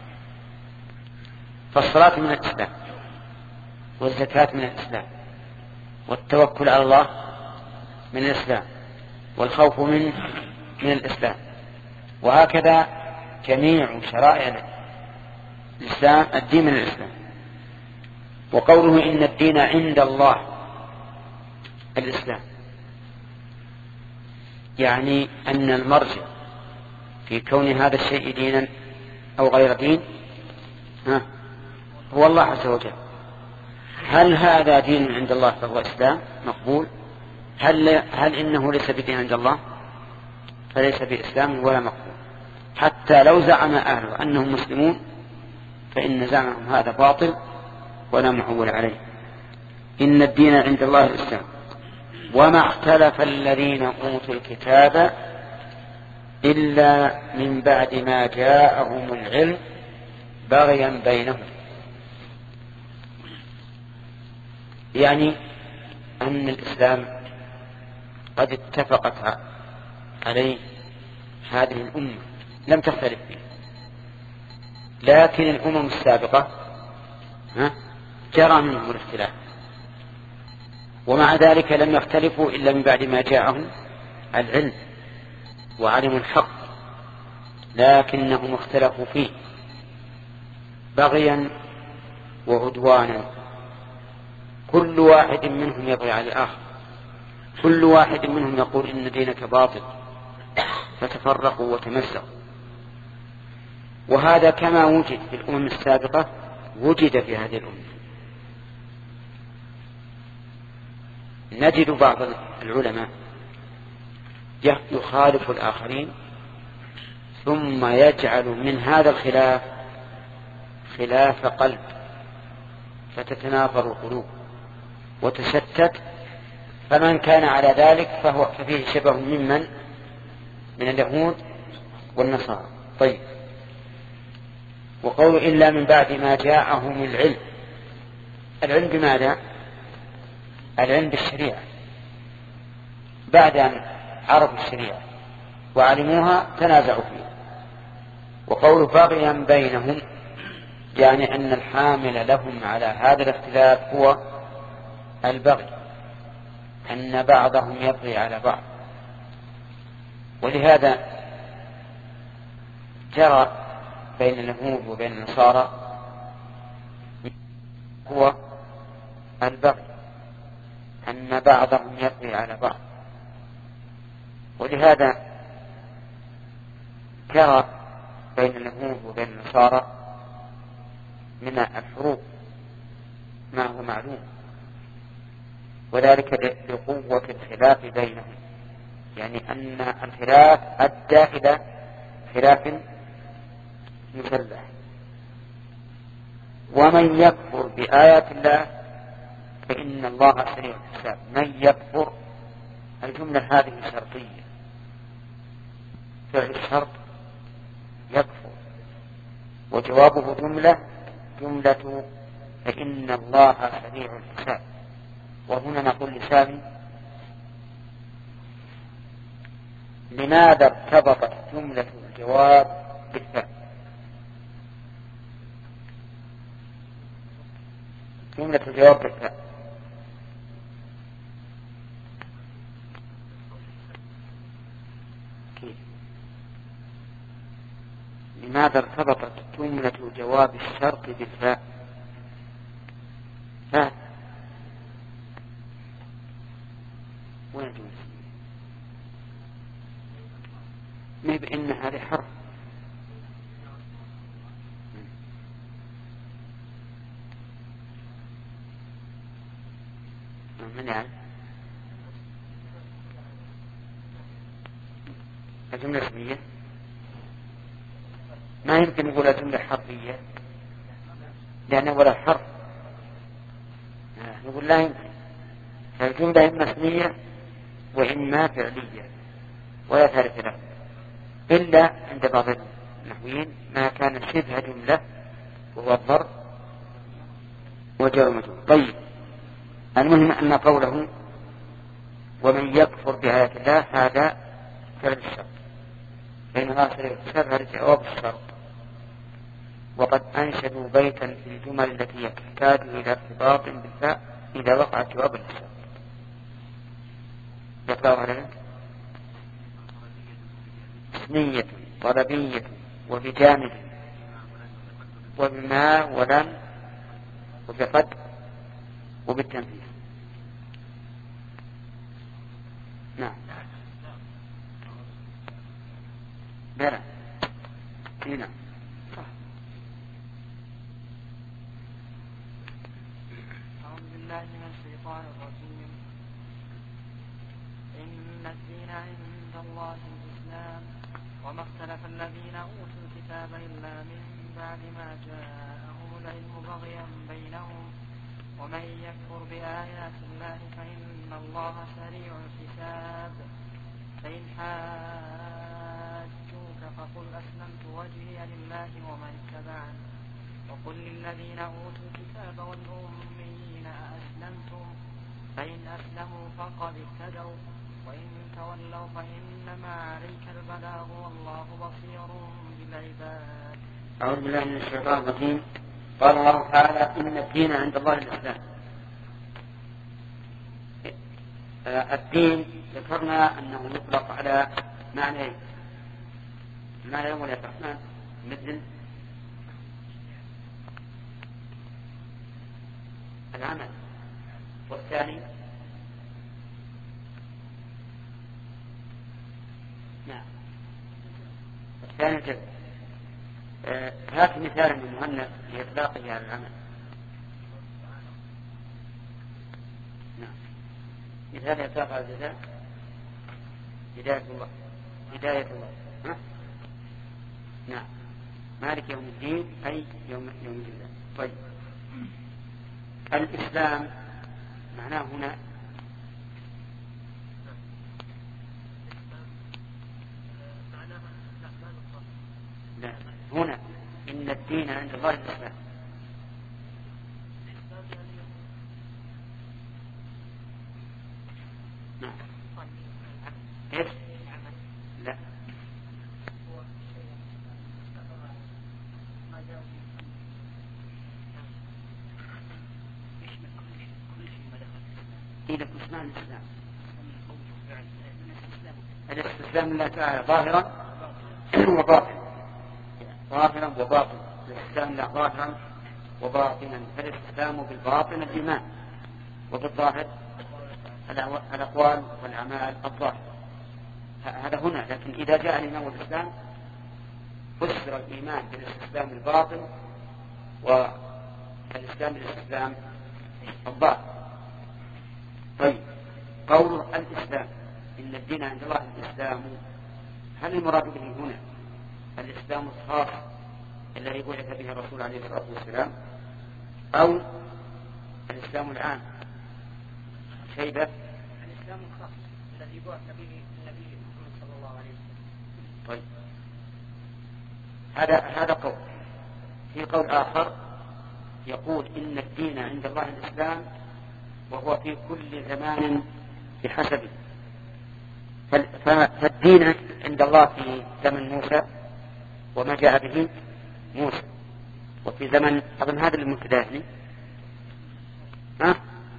فالصلاة من الإسلام، والزكاة من الإسلام، والتوكل على الله من الإسلام، والخوف من من الإسلام، وهكذا جميع شرائع الإسلام الدين من الإسلام. وقوله إن الدين عند الله الإسلام، يعني أن المرجع في كون هذا الشيء دينا أو غير دين ها هو الله عز وجل. هل هذا دين عند الله فهو إسلام مقبول؟ هل, هل إنه ليس بدين عند الله فليس بإسلام ولا مقبول، حتى لو زعم أهله أنهم مسلمون فإن زعمهم هذا باطل ولا معول عليه. إن الدين عند الله الإسلام وما اختلف الذين أوتوا الكتاب إلا من بعد ما جاءهم العلم بغيا بينهم، يعني أن الإسلام قد اتفقت عليه هذه الأمة لم تختلف فيه، لكن الأمم السابقة جرى منهم الاختلاف، ومع ذلك لم يختلفوا إلا من بعد ما جاءهم العلم وعلموا الحق، لكنهم اختلفوا فيه بغيا وعدوانا، كل واحد منهم يبغي على الآخر، كل واحد منهم يقول إن دينك باطل، فتفرقوا وتمزقوا. وهذا كما وجد في الأمم السابقة وجد في هذه الأمة. نجد بعض العلماء يخالف الآخرين ثم يجعل من هذا الخلاف خلاف قلب، فتتنافر القلوب وتشتت، فمن كان على ذلك فهو فيه شبه ممن من اليهود والنصارى. طيب، وقول إلا من بعد ما جاءهم العلم، العلم بماذا؟ العلم بالشريعة، بعد أن عرفوا الشريعة وعلموها تنازعوا فيها. وقول بغيا بينهم يعني أن الحامل لهم على هذا الاختلاف هو البغي، أن بعضهم يبغي على بعض. ولهذا جرى بين اليهود وبين النصارى هو البغي، أن بعضهم يبغي على بعض. ولهذا جرى بين اليهود وبين النصارى من الحروب ما هو معلوم، وذلك لقوة الخلاف بينهم، يعني أن الخلاف أدى إلى خلاف مسلح. ومن يكفر بآيات الله فإن الله سريع الحساب. من يكفر، الجملة هذه شرطية، فعل الشرط يكفر، وجوابه جملة جملة فإن الله سريع الحساب. وهنا نقول لسامي لماذا ارتبطت جملة الجواب بالفعل؟ جملة الجواب بالفعل كيف؟ لماذا ارتبطت جملة جواب الشرط بالفعل؟ ها وين جملة؟ ما بأن هذا حرف من يعني الجملة اسمية، ما يمكن نقول الجملة حرفية لأنه ولا حرف، نقول لا يمكن. فالجملة إما اسمية وإما فعلية ولا ثالث له، إلا عند بعض النحويين ما كان شبه جملة وهو الضرب وجر ومجرور. طيب، المهم أن قوله ومن يكفر بآيات الله هذا فعل الشرط، فإن الله سريع الحساب هذا جواب الشرط. وقد أنشدوا بيتا في الجمل التي تحتاج إلى ارتباط بالفاء إذا وقعت جواب الشرط. يقرأ على اسمية طلبية وبجانب وبما ولن وبقد وبالتنفيذ. نعم بلى هنا صح. أعوذ بالله من الشيطان الرجيم. إن الدين عند الله الإسلام وما اختلف الذين أوتوا الكتاب إلا من بعد ما جاءهم العلم بغيا بينهم ومن يكفر بآيات الله فإن الله سريع الحساب. فإن حاجوك فقل أسلمت وجهي لله ومن اتبعني وقل للذين أوتوا الكتاب والأميين أأسلمتم فإن أسلموا فقد اهتدوا وإن تولوا فإنما عليك البلاغ والله بصير بالعباد. أعوذ بالله من الشيطان الرجيم. قال الله تعالى إن الدين عند الله الإسلام. الدين ذكرنا أنه يطلق على معنى معنى يوم الرحمن مثل العمل، والثاني نعم الثاني الجزء. آه هات مثال من مؤنث لإطلاقه على العمل. نعم مثال يتابع الجزاء هداية الله هداية الله ها؟ نعم مالك يوم الدين أي يوم يوم الجزاء. طيب الإسلام معناه هنا لا هنا إن الدين عند الله الإسلام. نعم إيش؟ لا إذا اسمان الإسلام الاستسلام لله تعالى ظاهرا وباطنا ظاهرا وباطنا الاستسلام له ظاهرا وباطنا فالاستسلام بالباطن الإيمان وبالظاهر الأقوال والأعمال الظاهرة هذا هنا. لكن إذا جاء الإيمان والإسلام فسر الإيمان بالاستسلام الباطن والإسلام بالاستسلام الظاهر. طيب قول الإسلام إن الدين عند الله الإسلام هل المراد به هنا الإسلام الخاص الذي بعث به الرسول عليه الصلاة والسلام أو الإسلام العام؟ شيبة الإسلام الخاص الذي بعث به النبي محمد صلى الله عليه وسلم. طيب هذا هذا قول. في قول آخر يقول إن الدين عند الله الإسلام وهو في كل زمان بحسبه. فالدين عند الله في زمن موسى وما جاء به موسى وفي زمن أظن هذا المتداهن ها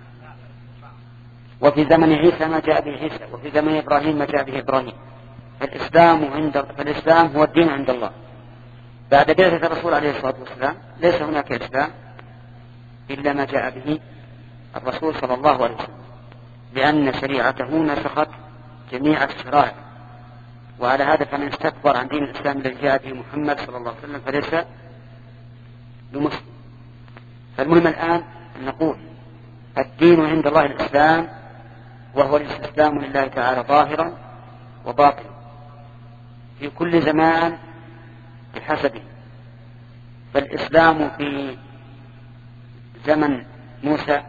وفي زمن عيسى ما جاء به عيسى وفي زمن إبراهيم ما جاء به إبراهيم. فالإسلام عند فالإسلام هو الدين عند الله. بعد بعثة الرسول عليه الصلاة والسلام ليس هناك إسلام إلا ما جاء به الرسول صلى الله عليه وسلم لأن شريعته نسخت جميع الشرائع. وعلى هذا فمن استكبر عن دين الإسلام الذي جاء به محمد صلى الله عليه وسلم فليس بمسلم. فالمهم الآن أن نقول الدين عند الله الإسلام وهو الاستسلام لله تعالى ظاهرا وباطنا في كل زمان بحسبه. فالإسلام في زمن موسى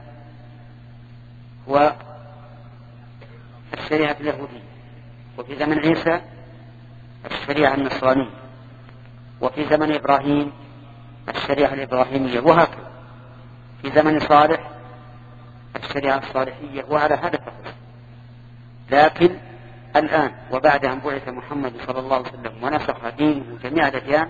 هو الشريعة اليهودية وفي زمن عيسى الشريعة النصرانية وفي زمن إبراهيم الشريعة الإبراهيمية وهكذا في زمن صالح الشريعة الصالحية وعلى هذا فقط. لكن الآن وبعد أن بعث محمد صلى الله عليه وسلم ونسخ دينه جميع الأديان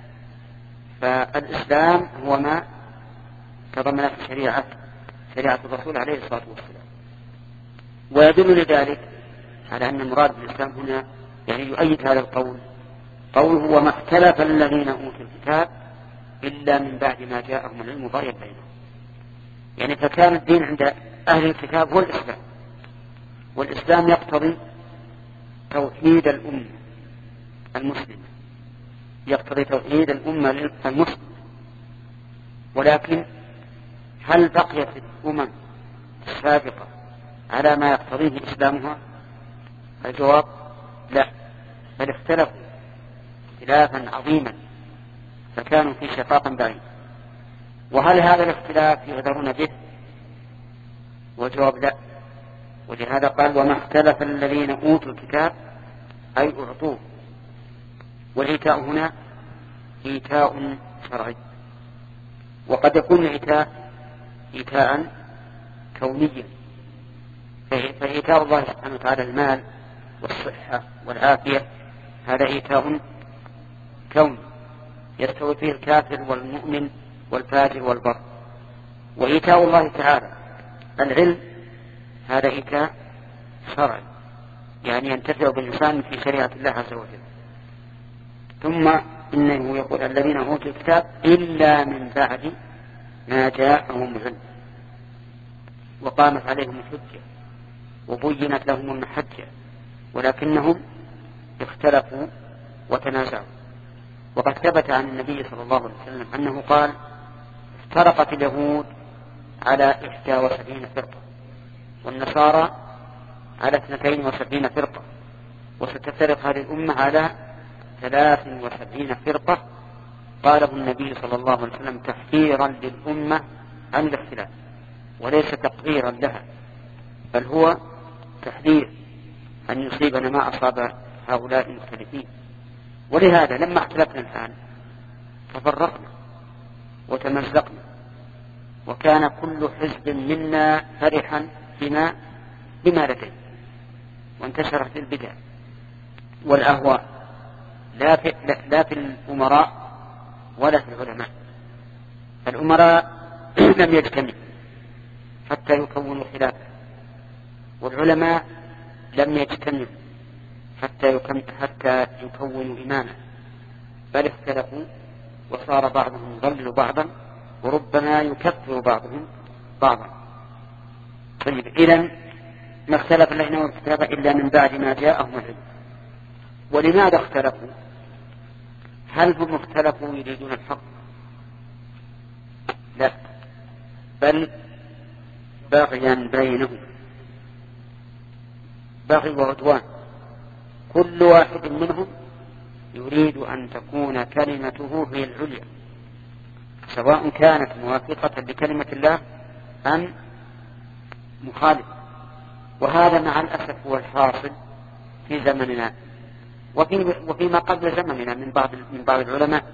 فالإسلام هو ما تضمنت شريعة شريعة الرسول عليه الصلاة والسلام. ويدل لذلك على أن المراد بالإسلام هنا يعني يؤيد هذا القول قوله وما اختلف الذين أوتوا الكتاب إلا من بعد ما جاءهم العلم بغيا بينهم. يعني فكان الدين عند أهل الكتاب هو الإسلام والإسلام يقتضي توحيد الأمة المسلمة يقتضي توحيد الأمة المسلمة. ولكن هل بقيت الأمم السابقة على ما يقتضيه إسلامها؟ الجواب لا بل اختلفوا اختلافا عظيما فكانوا في شقاق بعيد. وهل هذا الاختلاف يعذرون به؟ والجواب لا. ولهذا قال وما اختلف الذين أوتوا الكتاب أي أعطوه. والإيتاء هنا إيتاء شرعي وقد يكون الإيتاء إيتاء كونيا فإيتاء الله سبحانه وتعالى المال والصحة والعافية هذا إيتاء كوني يستوي فيه الكافر والمؤمن والفاجر والبر. وإيتاء الله تعالى العلم هذا إيتاء شرعي يعني ينتفع بالإنسان في شريعة الله عز وجل. ثم إنه يقول الذين أوتوا الكتاب إلا من بعد ما جاءهم العلم وقامت عليهم الحجة وبينت لهم المحجة ولكنهم اختلفوا وتنازعوا. وقد ثبت عن النبي صلى الله عليه وسلم أنه قال افترقت اليهود على إحدى وسبعين فرقة والنصارى على اثنتين وسبعين فرقة، وستفترق هذه الأمة على ثلاث وسبعين فرقة، قاله النبي صلى الله عليه وسلم تحذيرا للأمة عن الاختلاف وليس تقريرا لها، بل هو تحذير أن يصيبنا ما أصاب هؤلاء المختلفين. ولهذا لما اختلفنا الآن تفرقنا وتمزقنا، وكان كل حزب منا فرحا بما بما لديه، وانتشرت البدع والأهواء لا في, لا في الأمراء ولا في العلماء. الأمراء لم يجتمعوا حتى يكونوا خلافة، والعلماء لم يجتمعوا حتى حتى يكونوا إماما، بل اختلفوا وصار بعضهم يضلل بعضا وربما يكفر بعضهم بعضا. طيب إذن ما اختلف الذين أوتوا الكتاب إلا من بعد ما جاءهم العلم. ولماذا اختلفوا؟ هل هم اختلفوا يريدون الحق؟ لا، بل بغيا بينهم، بغي وعدوان، كل واحد منهم يريد أن تكون كلمته هي العليا، سواء كانت موافقة لكلمة الله أم مخالفة. وهذا مع الأسف هو الحاصل في زمننا وفي وفيما قبل زمننا من بعض من بعض العلماء،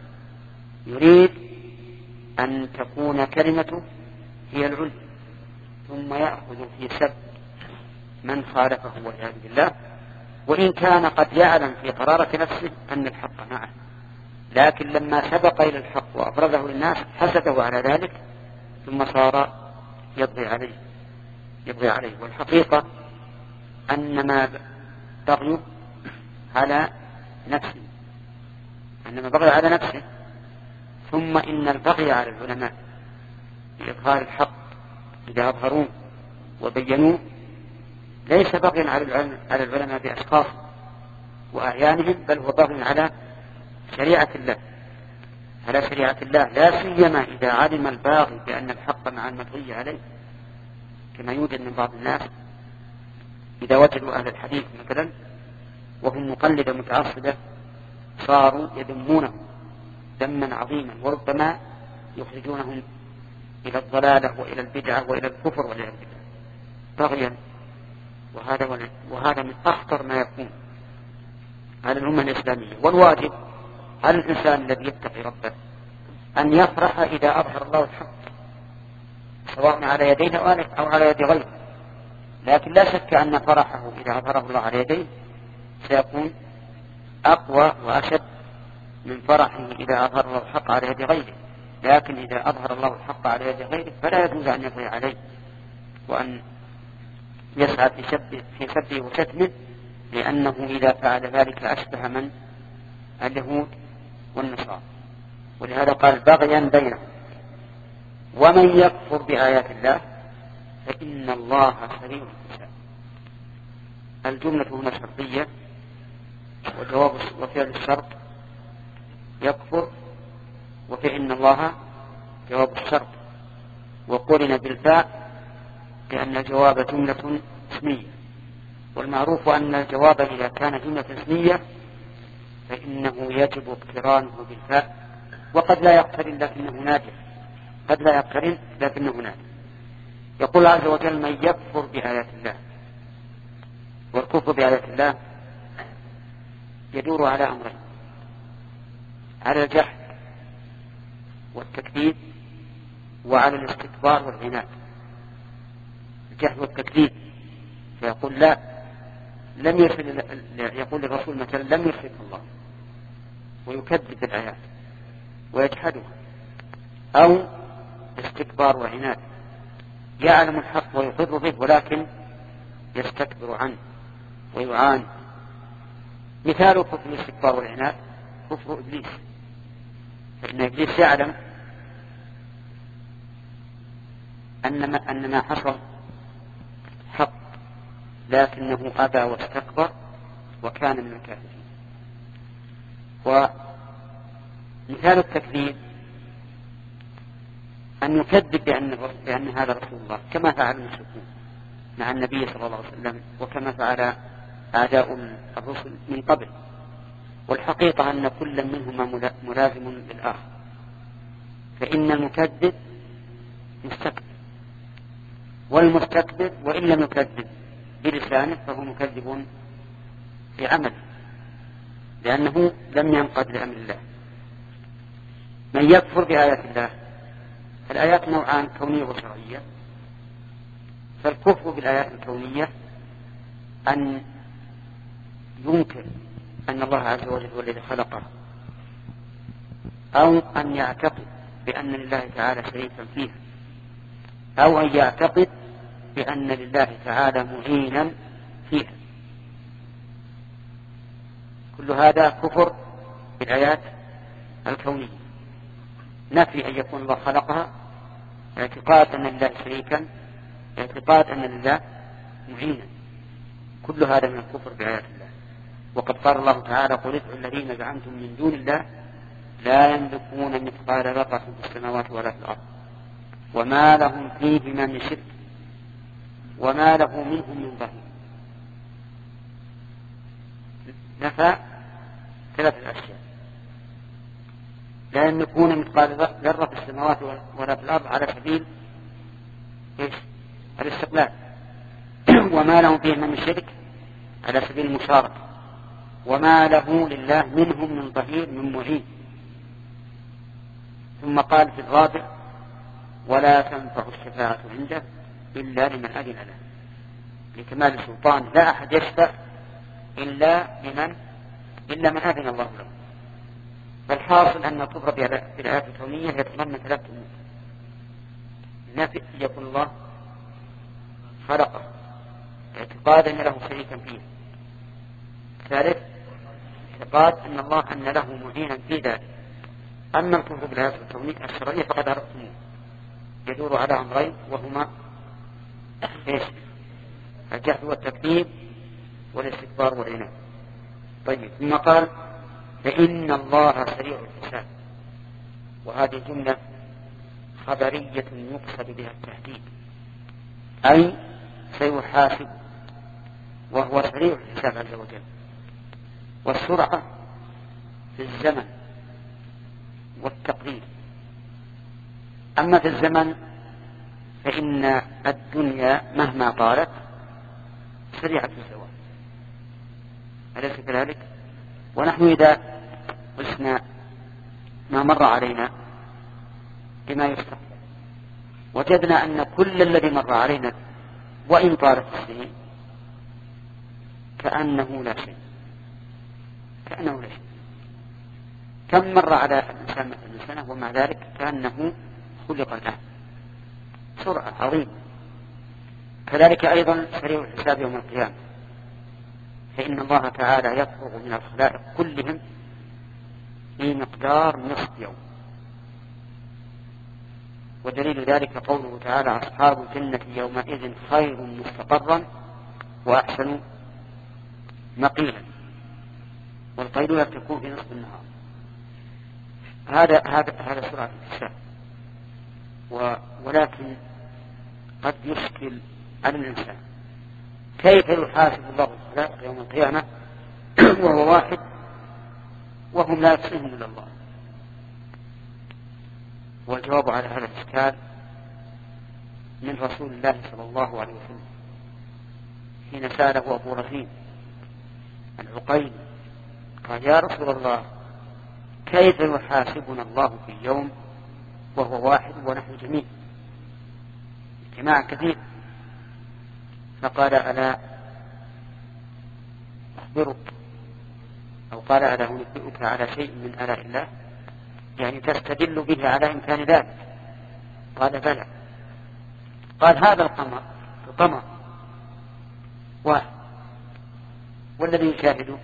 يريد أن تكون كلمته هي العليا ثم يأخذ في سب من خالفه والعياذ بالله، وإن كان قد يعلم في قرارة نفسه أن الحق معه، لكن لما سبق إلى الحق وأفرده للناس حسده على ذلك ثم صار يبغي عليه يبغي عليه والحقيقة أنما بغيه على نفسه أنما بغي على نفسه ثم إن البغي على العلماء بإظهار الحق إذا أظهروه وبينوه ليس بغي على العلماء بأشخاص وأعيانهم، بل هو بغي على شريعة الله على شريعة الله، لا سيما إذا علم الباغي بأن الحق مع المبغي عليه، كما يوجد من بعض الناس إذا وجدوا أهل الحديث مثلا وهم مقلدة متعصبة صاروا يذمونهم ذما عظيما، وربما يخرجونهم إلى الضلالة وإلى البدعة وإلى الكفر والعياذ بالله بغيا. وهذا وهذا من أخطر ما يكون على الأمة الإسلامية. والواجب على الإنسان الذي يتقي ربه أن يفرح إذا أظهر الله الحق سواء على يديه أو على يد غيره، لكن لا شك أن فرحه إذا أظهره الله على يديه سيكون أقوى وأشد من فرحه إذا أظهر الله الحق على يد غيره. لكن إذا أظهر الله الحق على يد غيره فلا يجوز أن يبغي عليه وأن يسعى في سبه, في سبه وشتمه، لأنه إذا فعل ذلك أشبه من اليهود والنصارى. ولهذا قال بغيا بينهم. ومن يكفر بآيات الله فإن الله سريع الحساب. الجملة هنا شرطية، وجواب وفعل الشرط يكفر، وفإن الله جواب الشرط، وقرن بالفاء لأن الجواب جملة اسمية، والمعروف أن الجواب إذا كان جملة اسمية فإنه يجب اقترانه بالفاء، وقد لا يقترن لكنه نادر، قد لا يقترن لكنه نادر. يقول عز وجل من يكفر بآيات الله. والكفر بآيات الله يدور على أمرين: على الجحد والتكذيب وعلى الاستكبار والعناد. الجحد والتكذيب فيقول لا لم يرسل، يقول للرسول مثلا لم يرسل الله ويكذب الآيات ويجحدها، أو استكبار وعناد يعلم الحق ويقر به ولكن يستكبر عنه ويعاني. مثال كفر الاستكبار والعناد كفر إبليس، فإن إبليس يعلم أن ما, أن ما حصل حق لكنه أبى واستكبر وكان من الكافرين. ومثال التكذيب أن يكذب بأن, بأن هذا رسول الله كما فعل المشركون، مع النبي صلى الله عليه وسلم، وكما فعل أعداء الرسل من قبل. والحقيقة أن كل منهما ملازم للآخر، فإن المكذب مستكبر، والمستكبر وإن لم يكذب بلسانه فهو مكذب بعمله، لأنه لم ينقد لأمر الله. من يكفر بآيات الله، الآيات نوعان، كونية وشرعية. فالكفر بالآيات الكونية أن ينكر أن الله عز وجل هو الذي خلقه، أو أن يعتقد بأن لله تعالى شريكا فيها، أو أن يعتقد بأن لله تعالى معينا فيها. كل هذا كفر بالآيات الكونية. نفي أن يكون الله خلقها، اعتقاد أن لله شريكا، اعتقاد أن لله معينا، كل هذا من الكفر بآيات الله. وقد قال الله تعالى: قل ادعوا الذين زعمتم من دون الله لا يملكون مثقال ذرة في السماوات ولا في الأرض وما لهم فيهما من شرك وما له منهم من ظهير. نفى ثلاثة أشياء: لا يملكون مثقال ذرة في السماوات ولا في الأرض على سبيل إيش؟ الاستقلال، وما لهم فيهما من شرك على سبيل المشاركة، وما له لله منهم من ظهير من معين. ثم قال في الرابع: ولا تنفع الشفاعة عنده إلا لمن أذن له، لكمال السلطان، لا أحد يشفع إلا لمن إلا من أذن الله له. فالحاصل أن الكفر بالآيات الكونية يتضمن ثلاث أمور: نفي يكون الله خلقه، اعتقاد أن له شريكا فيه، ثالث اعتقاد أن الله أن له معينا في ذلك. أما الكفر بالآيات الكونية الشرعية فقد عرفتموه، يدور على أمرين، وهما إيش؟ الجهل والتكذيب والاستكبار والعناد. طيب، ثم قال: فإن الله سريع الحساب. وهذه جملة خبرية يقصد بها التهديد، أي سيحاسب، وهو سريع الحساب عز وجل. والسرعة في الزمن والتقدير. أما في الزمن فإن الدنيا مهما طالت سريعة الزوال، أليس كذلك؟ ونحن إذا قسنا ما مر علينا بما يستقبل وجدنا أن كل الذي مر علينا وإن طالت السنين كأنه لا شيء، كأنه لا شيء. كم مر على الإنسان مثل سنة ومع ذلك كأنه خلق الآن، سرعة عظيمة. كذلك أيضا سريع الحساب يوم القيامة، فإن الله تعالى يفرغ من الخلائق كلهم في مقدار نصف يوم. ودليل ذلك قوله تعالى: أصحاب الجنة يومئذ خير مستقرا وأحسن مقيلا. والقيلولة تكون في نصف النهار. هذا هذا هذا سرعة الحساب. ولكن قد يشكل على الإنسان كيف يحاسب الله الخلائق يوم القيامة وهو واحد وهم لا يحصيهم إلا الله. والجواب على هذا الإشكال من رسول الله صلى الله عليه وسلم حين سأله أبو رزين العقيل قال: يا رسول الله، كيف يحاسبنا الله في يوم وهو واحد ونحن جميع جماعة كثير؟ فقال: ألا أخبرك، أو قال: ألا أنبئك على شيء من آلاء الله، يعني تستدل به على إمكان ذلك؟ قال: بلى. قال: هذا القمر القمر واحد، والذي يشاهده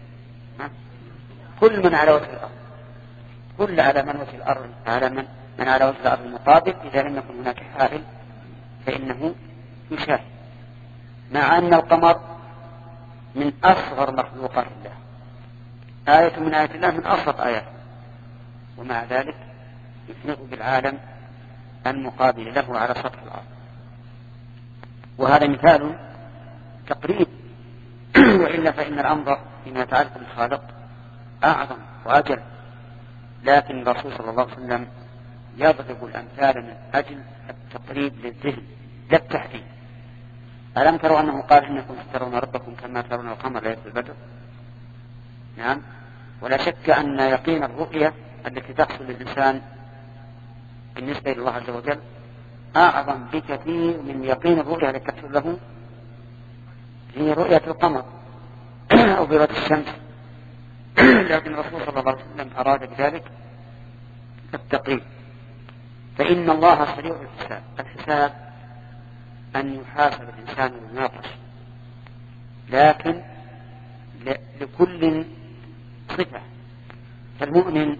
كل من على وجه الأرض، كل على من وجه الأرض على من, من على وجه الأرض المقابل، إذا لم يكن هناك حائل فإنه يشاهد، مع أن القمر من أصغر مخلوقات الله، آية من آيات الله، من أصغر آيات، ومع ذلك يحيط بالعالم المقابل له على سطح الأرض. وهذا مثال تقريب. وإلا فإن الأمر فيما يتعلق بالخالق أعظم وأجل، لكن الرسول صلى الله عليه وسلم يضرب الأمثال من أجل التقريب للذهن لا التحديد. ألم تروا أنه قال إنكم سترون ربكم كما ترون القمر ليلة البدر؟ نعم. ولا شك أن يقين الرؤية التي تحصل للإنسان بالنسبة لله عز وجل أعظم بكثير من يقين الرؤية التي تحصل له في رؤية القمر أو برؤية الشمس. لكن الرسول صلى الله عليه وسلم أراد بذلك التقريب. فإن الله سريع الحساب. الحساب أن يحاسب الإنسان ويناقش، لكن لكل صفة. فالمؤمن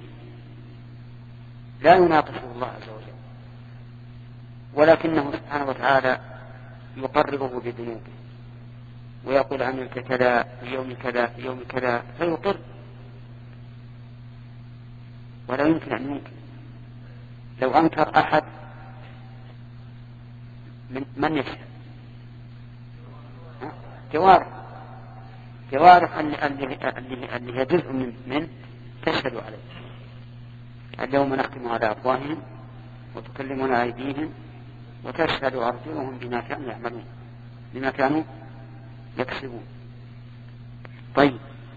لا يناقشه الله عز وجل، ولكنه سبحانه وتعالى يقربه بذنوبه ويقول عملت كذا في يوم كذا في يوم كذا فيقر، ولا يمكن أن ينكر. لو أنكر أحد من من يشهد؟ جوارح جوارح اللي هي جزء من من تشهد عليه. اليوم نختم على أفواههم وتكلمنا أيديهم وتشهد أرجلهم بما كانوا يعملون بما كانوا يكسبون. طيب،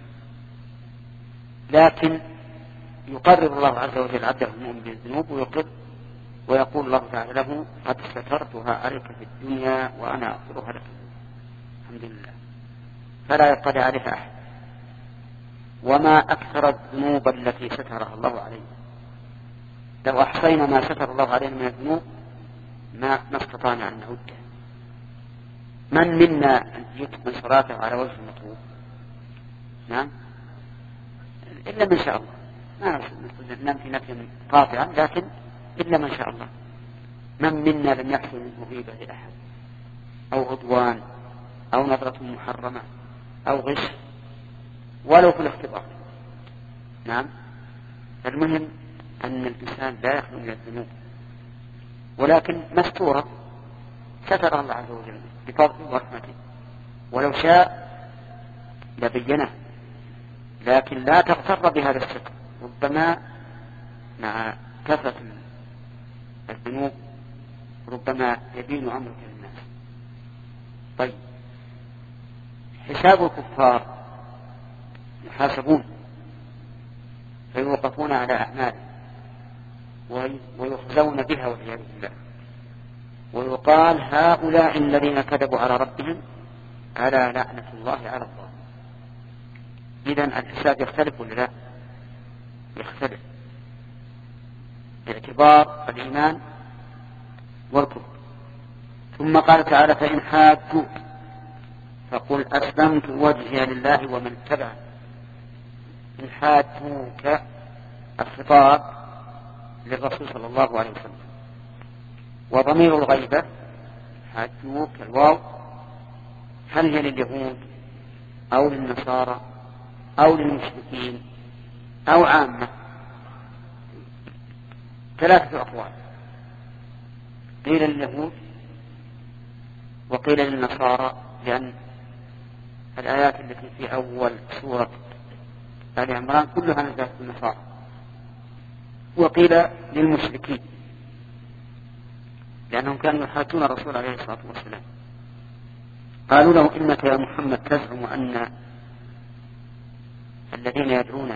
لكن يقرر الله عز وجل عبده المؤمن بالذنوب ويقر، ويقول الله تعالى له قد سترتها عليك في الدنيا وأنا أغفرها لك. الحمد لله. فلا يطلع عليها أحد. وما أكثر الذنوب التي سترها الله علينا. لو أحصينا ما ستر الله علينا من الذنوب ما نستطعنا أن نعده. من منا يتقن صلاته على وجه المطلوب؟ نعم، إلا من شاء الله. ما ننام في نفي قاطعا، لكن إلا من شاء الله. من منا لم يحصل منه غيبة لأحد أو عدوان أو نظرة محرمة أو غش ولو في الاختبار؟ نعم. المهم أن الإنسان لا يخلو من الذنوب، ولكن مستورة ستر الله عز وجل بفضله ورحمته، ولو شاء لبينه، لكن لا تغتر بهذا الستر. ربما مع كثرة الذنوب ربما يبين أمرك للناس. طيب، حساب الكفار يحاسبون فيوقفون على أعمالهم ويخزون بها والعياذ بالله، ويقال هؤلاء الذين كذبوا على ربهم على لعنة الله على الله. إذن الحساب يختلف ولا لا؟ يختلف باعتبار الإيمان والكفر. ثم قال تعالى فإن حاجوك فقل أسلمت وجهي لله ومن اتبعني. إن حاجوك الخطاب للرسول صلى الله عليه وسلم، وضمير الغيبة حاجوك الواو هل هي لليهود أو للنصارى أو للمشركين أو عامة؟ ثلاثة أقوال، قيل لليهود وقيل للنصارى، لأن الآيات التي في أول سورة آل عمران كلها نزلت بالنصارى. وقيل للمشركين لأنهم كانوا يحاجون الرسول عليه الصلاة والسلام، قالوا له إنك يا محمد تزعم أن الذين يدعون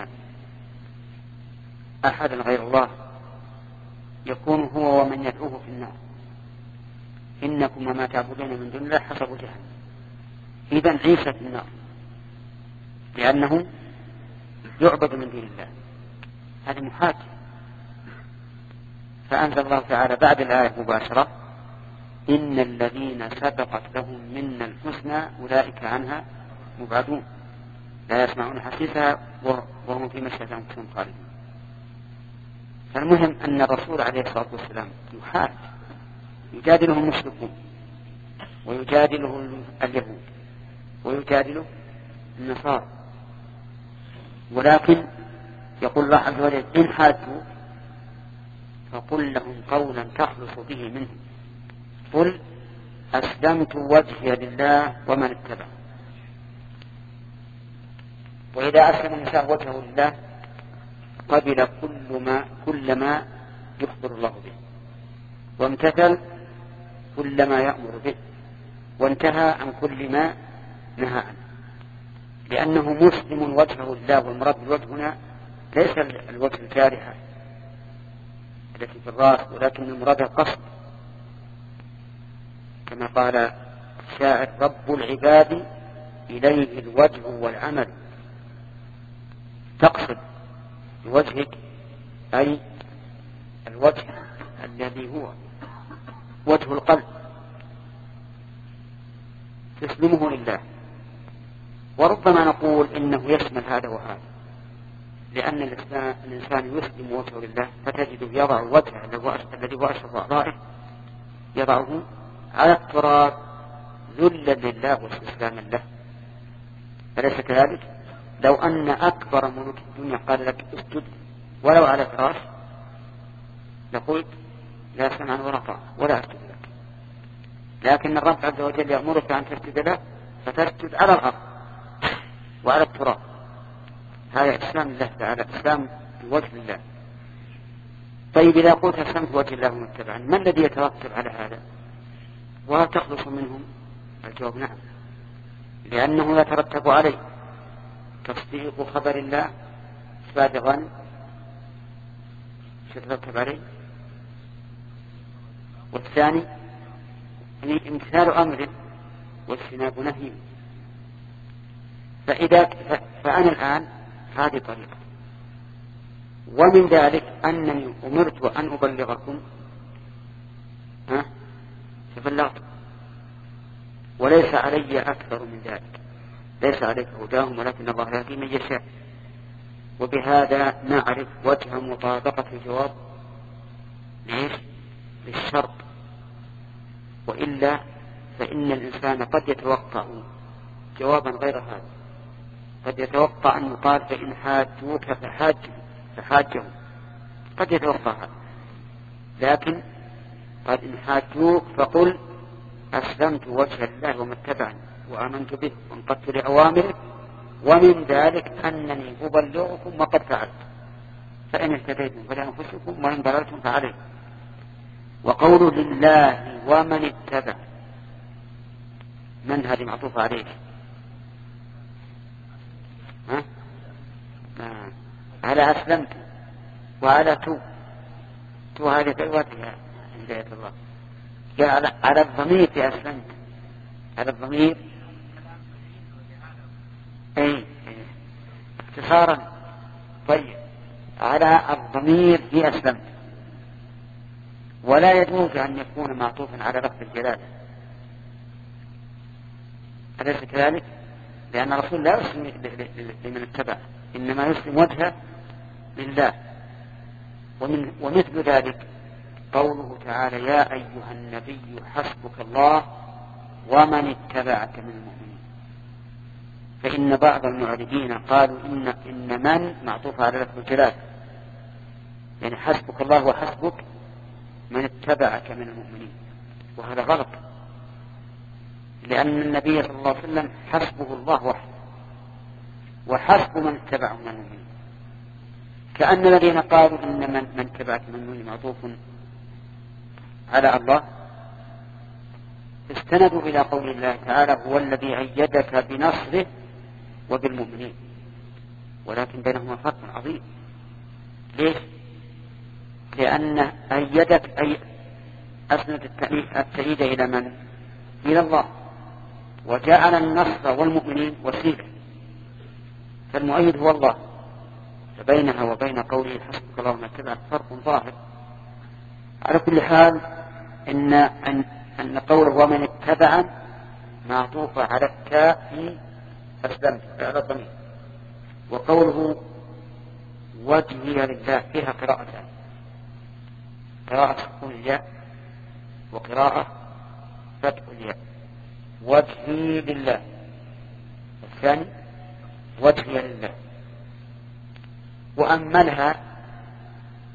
أحدا غير الله يكون هو ومن يدعوه في النار، إنكم وما تعبدون من دون الله حسب جهنم. إذن عيسى في النار لأنه يعبد من دون الله. هذا محاج. فأنزل الله تعالى بعد الآية مباشرة إن الذين سبقت لهم منا الحسنى أولئك عنها مبعدون لا يسمعون حسيسها وهم في مشهد أنفسهم خالدون. فالمهم أن الرسول عليه الصلاة والسلام يحاج، يجادله المشركون ويجادله اليهود ويجادله النصارى، ولكن يقول الله عز وجل إن حاجوا فقل لهم قولا تخلص به منهم. قل أسلمت وجهي لله ومن اتبع. وإذا أسلم الإنسان وجهه لله قبل كل ما كل ما يخبر الله به، وامتثل كل ما يأمر به، وانتهى عن كل ما نهى عنه، لأنه مسلم وجهه لله. والمراد بالوجه هنا ليس الوجه الجارحة التي في الرأس، ولكن المراد القصد، كما قال الشاعر: رب العباد إليه الوجه والعمل. تقصد بوجهك أي الوجه الذي هو وجه القلب، تسلمه لله. وربما نقول إنه يشمل هذا وهذا، لأن الإنسان يسلم وجهه لله فتجده يضع وجهه الذي هو أشرف أعضائه يضعه على التراب ذلا لله واستسلاما له. أليس كذلك؟ لو أن أكبر ملوك الدنيا قال لك اسجد ولو على فراش لقلت لا سمعا ولا طاعة ولا أسجد لك، لكن الرب عز وجل يأمرك أن تسجد له فتسجد على الأرض وعلى التراب. هذا إسلام الله تعالى، إسلام بوجه الله. طيب إذا قلت أسلمت وجه الله متبعا، ما الذي يترتب على هذا؟ وهل تخلص منهم؟ الجواب نعم، لأنه يترتب عليه تصديق خبر الله صادقا. يترتب عليه. والثاني يعني امتثال أمر واجتناب نهي. فإذا فأنا الآن هذه طريقة، ومن ذلك أنني أمرت أن أبلغكم ها فبلغت، وليس علي أكثر من ذلك، ليس عليك هداهم ولكن الله يهدي من يشاء. وبهذا نعرف وجه مطابقة الجواب ليش؟ للشرط، وإلا فإن الإنسان قد يتوقع جوابا غير هذا، قد يتوقع أن يقال فإن حاجوك فحاجه فحاجه قد يتوقع هذا، لكن قد إن حاجوك فقل أسلمت وجه الله وما اتبعني وآمنت به وانقدت لأوامره، ومن ذلك أنني أبلغكم وقد فعلت، فإن اهتديتم فلأنفسكم وإن ضللتم فعليكم. وقول لله ومن اتبع، من هذه معطوفة عليه؟ ها؟ آه. على أسلمت وعلى تو تو هذه قوتها عند آية الله. على, على الضمير في أسلمت، على الضمير أي اختصارا. طيب على الضمير في أسلمت، ولا يجوز أن يكون معطوفا على لفظ الجلالة، أليس كذلك؟ لأن الرسول لا يسلم لمن اتبع، إنما يسلم وجهه لله. ومن ومثل ذلك قوله تعالى: يا أيها النبي حسبك الله ومن اتبعك من المؤمنين. فإن بعض المعربين قالوا إن, إن من معطوف على لفظ الجلالة، يعني حسبك الله وحسبك من اتبعك من المؤمنين، وهذا غلط، لأن النبي صلى الله عليه وسلم حسبه الله وحده وحسب من اتبعه من المؤمنين. كأن الذين قالوا إن من, من اتبعك من المؤمنين معطوف على الله استندوا إلى قول الله تعالى: هو الذي أيدك بنصره وبالمؤمنين. ولكن بينهما فرق عظيم. ليش؟ لأن أيدك أي أسند التأييد إلى من؟ إلى الله، وجعل النصر والمؤمنين وسيلة، فالمؤيد هو الله. فبينها وبين قوله حسبك الله وما اتبعك فرق ظاهر. على كل حال إن, أن, أن قوله ومن اتبع معطوف على التاء في أسلمت على الضمير، وقوله وجهي لله فيها قراءتان: قراءة سكون الياء وقراءة فتح الياء. وجهي لله، الثاني وجهي لله. وأملها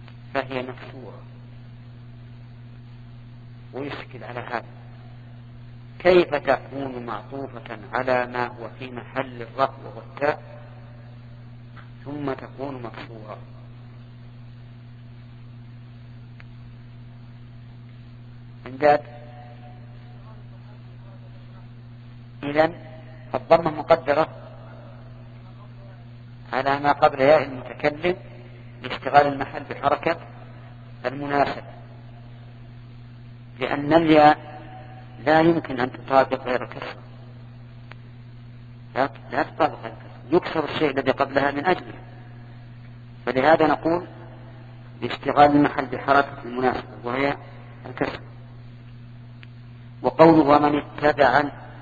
فهي مكسورة ويشكل على هذا، كيف تكون معطوفة على ما هو في محل الرفع والتاء ثم تكون مكسورة؟ امداد. إذن الضمة مقدرة على ما قبل ياء المتكلم لاشتغال المحل بحركة المناسبة، لأن الياء لا يمكن أن تطابق غير الكسر، لا, لا تطابق غير الكسر، يكسر الشيء الذي قبلها من أجله، فلهذا نقول لاشتغال المحل بحركة المناسبة وهي الكسر. وقوله ومن اتبع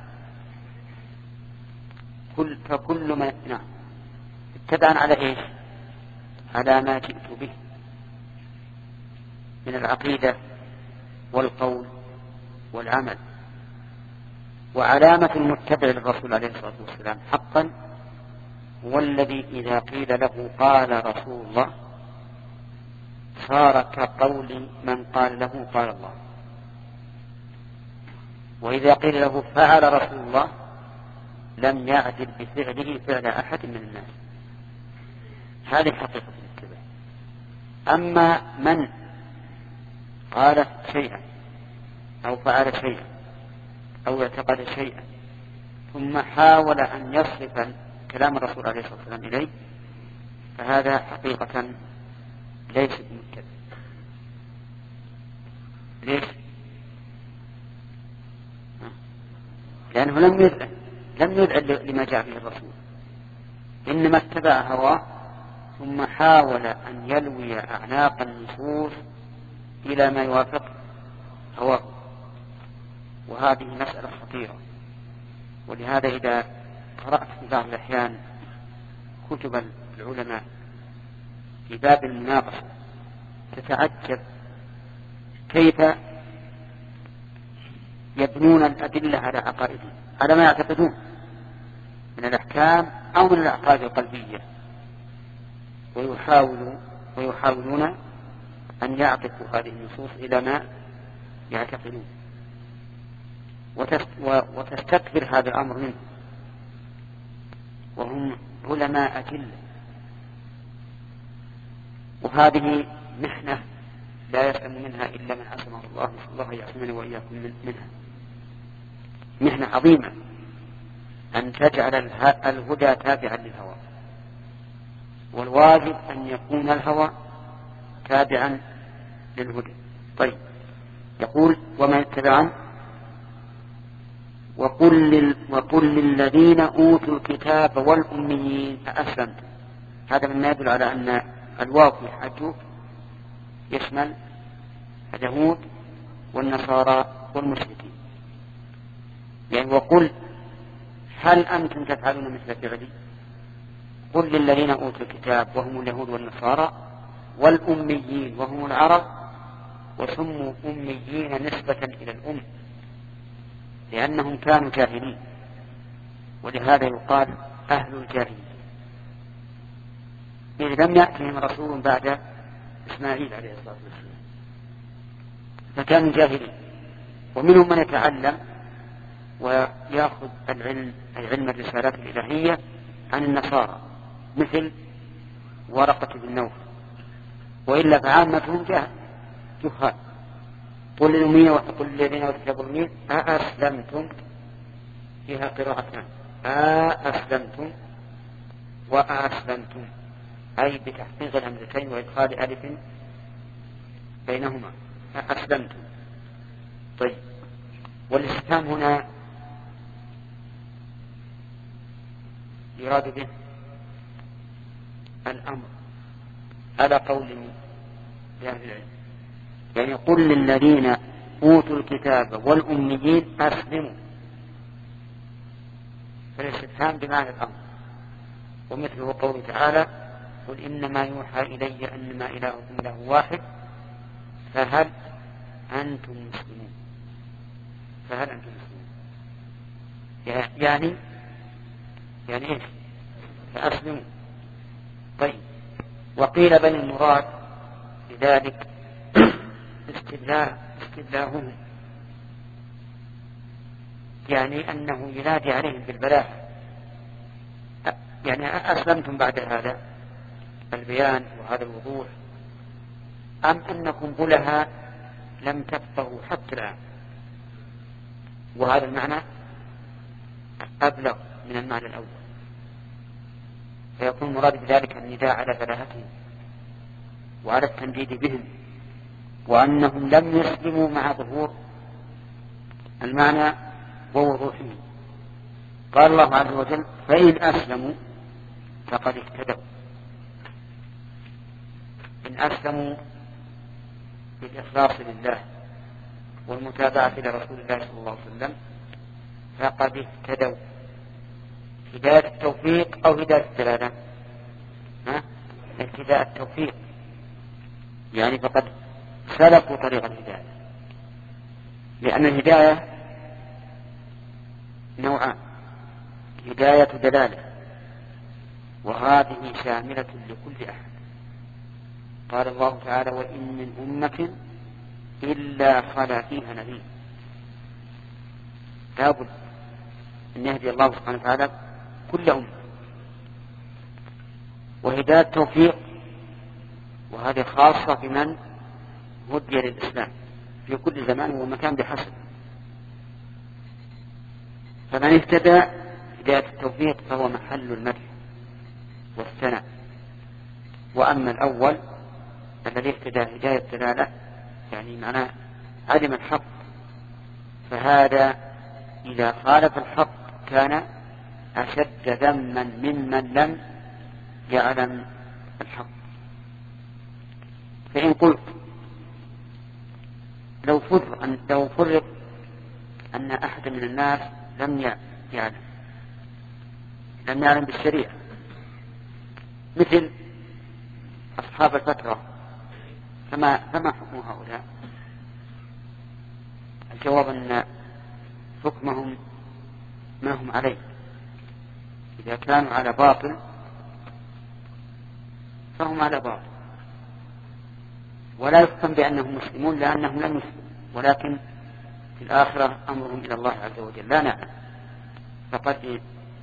كل فكل من نعم اتبع على ايش؟ على ما جئت به من العقيدة والقول والعمل. وعلامة المتبع للرسول عليه الصلاة والسلام حقا هو الذي إذا قيل له قال رسول الله صار كقول من قال له قال الله، وإذا قيل له فعل رسول الله لم يعدل بفعله فعل أحد من الناس. هذه حقيقة الاتباع. أما من قال شيئا أو فعل شيئا أو اعتقد شيئا ثم حاول أن يصرف كلام الرسول عليه الصلاة والسلام إليه فهذا حقيقة ليس بمتبع. ليش؟ لأنه لم يدع لم يدع لما جاء به الرسول، إنما اتبع هواه ثم حاول أن يلوي أعناق النصوص إلى ما يوافق هواه، وهذه مسألة خطيرة. ولهذا إذا قرأت في بعض الأحيان كتب العلماء في باب المناقشة تتعجب كيف يبنون الأدلة على عقائدهم، على ما يعتقدون من الأحكام أو من الأعقاد القلبية، ويحاولوا ويحاولون أن يعطفوا هذه النصوص إلى ما يعتقدون، وتستكبر هذا الأمر منه، وهم علماء أدلة. وهذه محنة لا يسلم منها إلا من عصمه الله، نسأل الله يعصمنا وإياكم منها. محنة عظيمة أن تجعل الهدى تابعا للهوى، والواجب أن يكون الهوى تابعا للهدى. طيب، يقول ومن اتبعا وقل, لل وقل للذين أوتوا الكتاب والأميين أسلمتم. هذا مما يدل على أن الواو في حجوك يشمل اليهود والنصارى والمشركين. يعني وقل هل أنتم تفعلون مثل فعلي؟ قل للذين أوتوا الكتاب وهم اليهود والنصارى والأميين وهم العرب، وسموا أميين نسبة إلى الأم لأنهم كانوا جاهلين، ولهذا يقال أهل الجاهلية، إذ لم يأتهم رسول بعد إسماعيل عليه الصلاة والسلام فكانوا جاهلين. ومنهم من يتعلم ويأخذ العلم العلم الرسالات الإلهية عن النصارى مثل ورقة بن نوفل، وإلا فعامتهم جهال. قل للأمية وقل للذين وكتبوا الأمية أأسلمتم، فيها قراءتان أأسلمتم وأسلمتم، أي بتحقيق الهمزتين وإدخال ألف بينهما أسلمتم. طيب، والاستفهام هنا يراد به الأمر على قول أهل العلم، يعني قل للذين أوتوا الكتاب والأميين أسلموا، فالاستفهام بمعنى الأمر. ومثله قوله تعالى قل إنما يوحى إلي أنما إلهكم إله واحد فهل أنتم مسلمون. فهل أنتم مسلمون يعني يعني إيش؟ فأسلموا. طيب، وقيل بل المراد بذلك استبلاغهم يعني أنه ينادي عليهم بالبلاء، يعني أسلمتم بعد هذا البيان وهذا الوضوح، أم أنكم بلها لم تفقهوا حتى الآن؟ وهذا المعنى أبلغ من المعنى الأول، فيكون مراد بذلك النداء على بلاهتهم وعلى التنديد بهم، وأنهم لم يسلموا مع ظهور المعنى ووضوحه. قال الله عز وجل: فإن أسلموا فقد اهتدوا. إن أسلموا بالإخلاص لله والمتابعة لرسول الله صلى الله عليه وسلم فقد اهتدوا. هداية التوفيق أو هداية الدلالة؟ ها؟ هداية التوفيق، يعني فقد سلكوا طريق الهداية، لأن الهداية نوعان: هداية دلالة، وهذه شاملة لكل أحد. قال الله تعالى: وإن من أمة إلا خلا فيها نذير. لابد أن يهدي الله سبحانه وتعالى كل أمة. وهداية توفيق، وهذه خاصة بمن هدي للإسلام في كل زمان ومكان بحسب. فمن اهتدى هداية التوفيق فهو محل المدح والثناء. وأما الأول الذي اهتدى هداية الدلالة، يعني معناه علم الحق، فهذا إذا خالف الحق كان أشد ذما ممن لم يعلم الحق. فإن قلت لو فرض أن, لو فرض أن أحد من الناس لم يعلم لم يعلم بالشريعة، مثل أصحاب الفترة، فما, فما حكم هؤلاء؟ الجواب أن حكمهم ما هم عليه. إذا كانوا على باطل فهم على باطل، ولا يحكم بأنهم مسلمون لأنهم لم يسلموا، ولكن في الآخرة أمرهم إلى الله عز وجل لا نعلم. فقد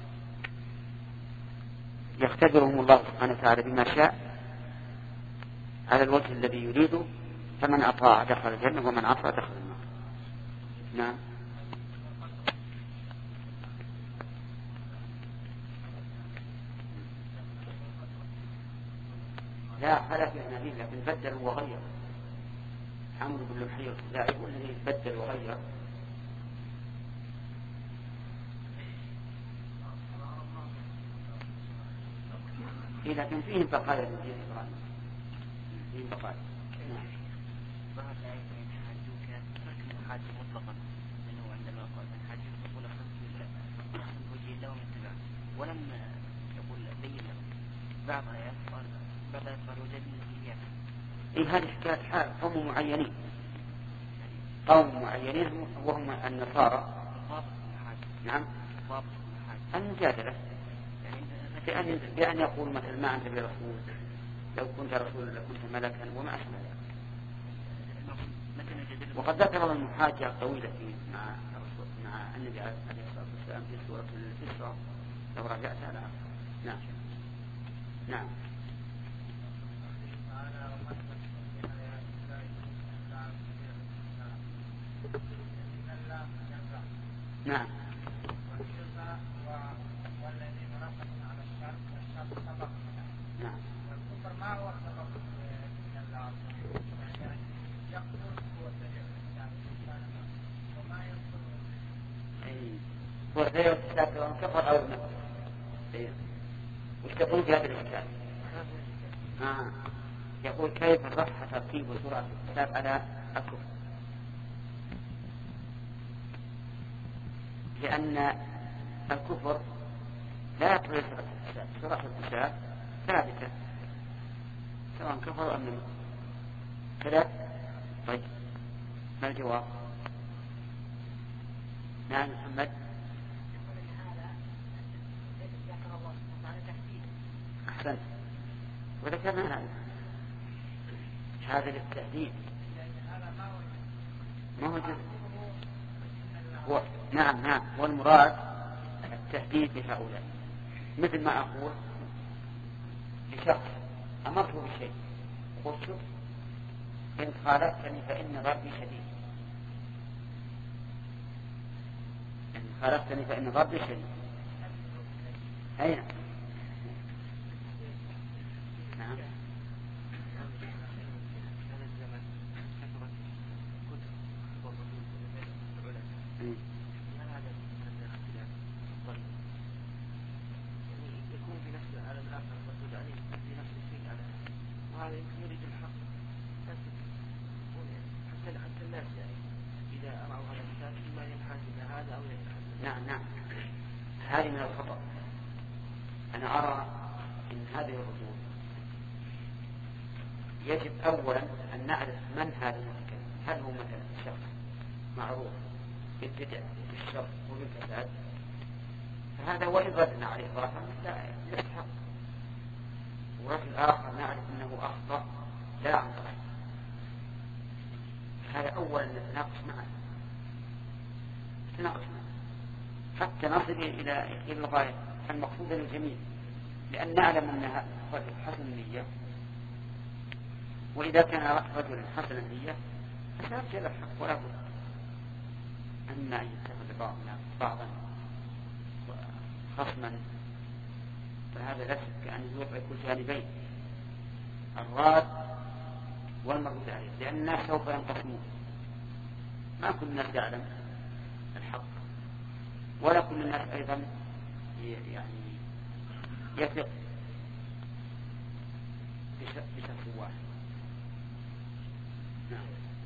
يختبرهم الله سبحانه وتعالى بما شاء على الوجه الذي يريده، فمن أطاع دخل الجنة ومن عصى دخل النار. نعم. لا خلا في أنابيب، لكن بدل وغير. عمرو بن لحي الخزاعي هو الذي بدل وغير. لكن فيهم بقايا من دين إبراهيم، فيهم بقايا. نعم. بعض الآيات يحاجوك ترك المحاج مطلقا، أنه عندما قال من حاجوك يقول أخذت وجه الله ومن اتباعه، ولم يقول بين له. بعض الآيات قال بعض الآيات قال وجدنا فيه. إيه هذه حكاية قوم معينين، قوم معينين وهم النصارى. نعم. المجادلة بأن, بأن يقول مثل ما أنت برسول، لو كنت رسولا لكنت ملكا وما أشبه ذلك. وقد ذكر المحاجة طويلة مع مع النبي عليه الصلاة والسلام في سورة الإسراء لو رجعت على. نعم. نعم. نعم. وغير السابق كفر أو نقص. وش تقول في هذا الكتاب؟ آه. يقول كيف صح ترتيب سورة الكتاب على الكفر؟ لأن الكفر لا يطلع سورة الكتاب ثابتة سواء كفر أم لم كذا. طيب ما الجواب؟ نعم محمد. أحسن. وذكرنا هذا هذا للتهديد ما هو جزء. هو نعم نعم هو المراد التهديد لهؤلاء، مثل ما أقول لشخص أمرته بشيء قلت شوف إن خالفتني فإن ضربي شديد، إن خالفتني فإن ضربي شديد. أين نعم وهذا يمكن يريد الحق حتى حتى الناس يعني إذا رأوا هذا الكتاب إما ينحاز إلى هذا أو ينحاز. نعم نعم هذه من الخطأ. أنا أرى أن هذه الردود يجب أولا أن نعرف من هذا المتكلم، هل هو مثلا شخص معروف بالبدع بالشر وبالفساد، فهذا وإن ردنا عليه ظاهرا لا يستحق، ورجل آخر نعرف أنه أخطأ لا عن طريق، هذا أولا نتناقش معه نتناقش معه حتى نصل إلى إلى الغاية المقصودة للجميع، لأن نعلم أنها رجل حسن النية، وإذا كان رجلا حسن النية فسيرجع الحق ولا بد. أما أن يتخذ بعضنا بعضا خصما فهذا لا شك أن يدرك الجانبين الراد والمردود عليه، لأن الناس سوف ينقسمون، ما كل الناس يعلم الحق ولا كل الناس أيضا يعني يثق بشخص واحد. نعم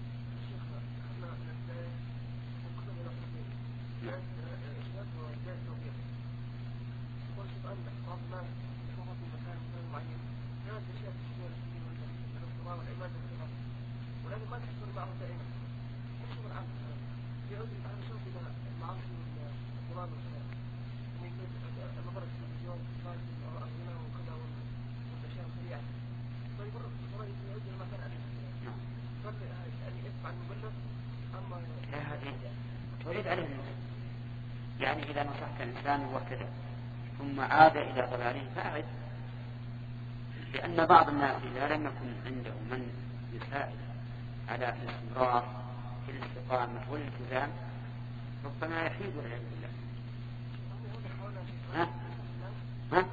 ولكن ما تحصل معه دائما يحصل العبد يعود على شوف إلى المعاصي والقرآن والسلام النظر في التلفزيون الغنى وكذا والأشياء السريعة فيمر فرأيت يعود إلى مكان أليس يعني يدفع المبلغ أما لا هذه تريد عليه النصر، يعني إذا نصحت الإنسان واهتدى ثم عاد إلى ضلاله فأعد، لأن بعض الناس إذا لم يكن عنده من يساعد على الاستمرار في الاستقامة والالتزام ربما يحيد والعياذ بالله. ها؟ ها؟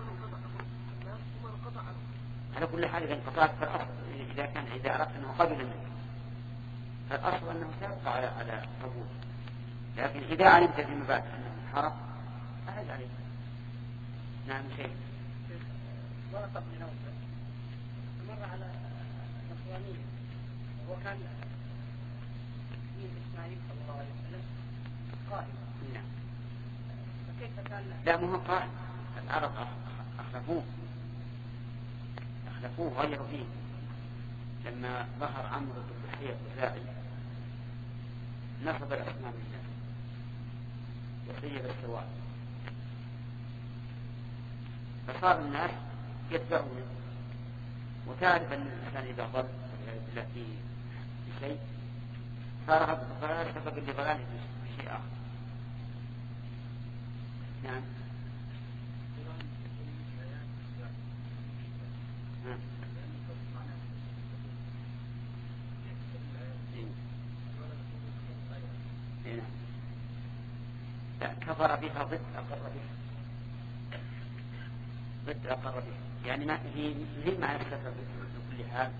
على كل حال إذا انقطعت فالأصل إذا كان إذا أردت أنه قبل منك فالأصل أنه سيبقى على على قبول، لكن إذا علمت فيما بعد أنه انحرف أعد عليه. نعم شيء ورقة بن نوفل مر على نصرانية وكان دين إسماعيل صلى الله عليه وسلم قائم. نعم. فكيف كان لا مو قائم، العرب أخلفوه أخلفوه غيروا فيه لما ظهر عمرو بن الحية الخزاعي نصب الأصنام لله وسيب السواء، فصار الناس يتبعونه، وتعرف أن الإنسان إذا ضل والعياذ بالله في شيء صار سبب لضلاله في شيء آخر. نعم. لا كفر بها ضد أقر بها، ضد أقر بها، يعني ما هي هي معنى الكفر بكل حال،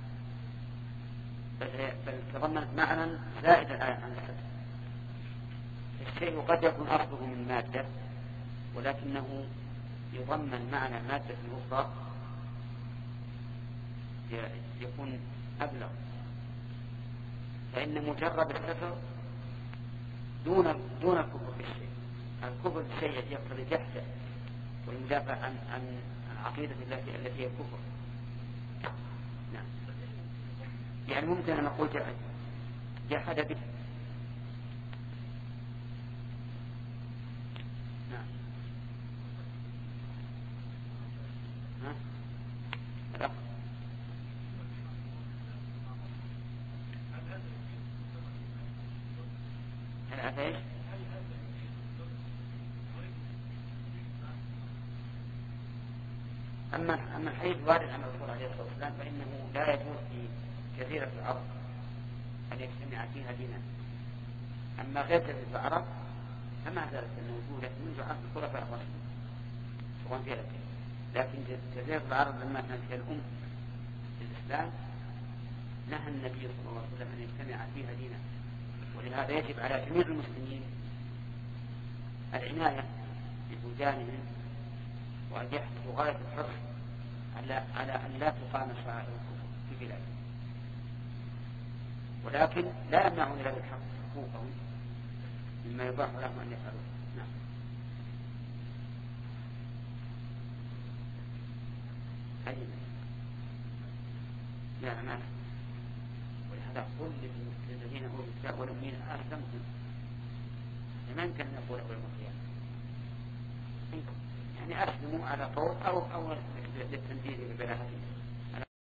بل, بل تضمنت معنى زائدا عن الكفر. الشيء قد يكون أصله من مادة ولكنه يضمن معنى مادة أخرى يكون أبلغ، فإن مجرد الكفر دون دون الكفر بالشيء، الكفر بالشيء يقتضي جحده والمدافع عن عن عقيدة الله التي هي الكفر. نعم. يعني ممكن أن نقول جحد جحد به. نعم. ها؟ لا. هل هذا ايش؟ أما أما الحديث وارد عن الرسول عليه الصلاة والسلام فإنه لا يجوز في جزيرة العرب أن يجتمع فيها دينان. أما غير جزيرة العرب فما زالت موجودة منذ عهد الخلفاء الراشدين سواء فيها لكن لكن جزيرة العرب لما كانت هي الأم في الإسلام نهى النبي صلى الله عليه وسلم أن يجتمع فيها دينان. ولهذا يجب على جميع المسلمين العناية ببلدانهم وأن يحرصوا غاية الحرص على على أن لا تقام شعائر الكفر في بلادهم، ولكن لا يمنعون له الحق حقوقهم مما يباح لهم أن يفعلوا. نعم. هذه لا ما ولهذا قل للذين أولوا الكتاب والأمين أسلمتم ما يمكن أن يقول أول القيامة يعني أسلموا على قول أو أو للتنفيذ ببلاغتهم.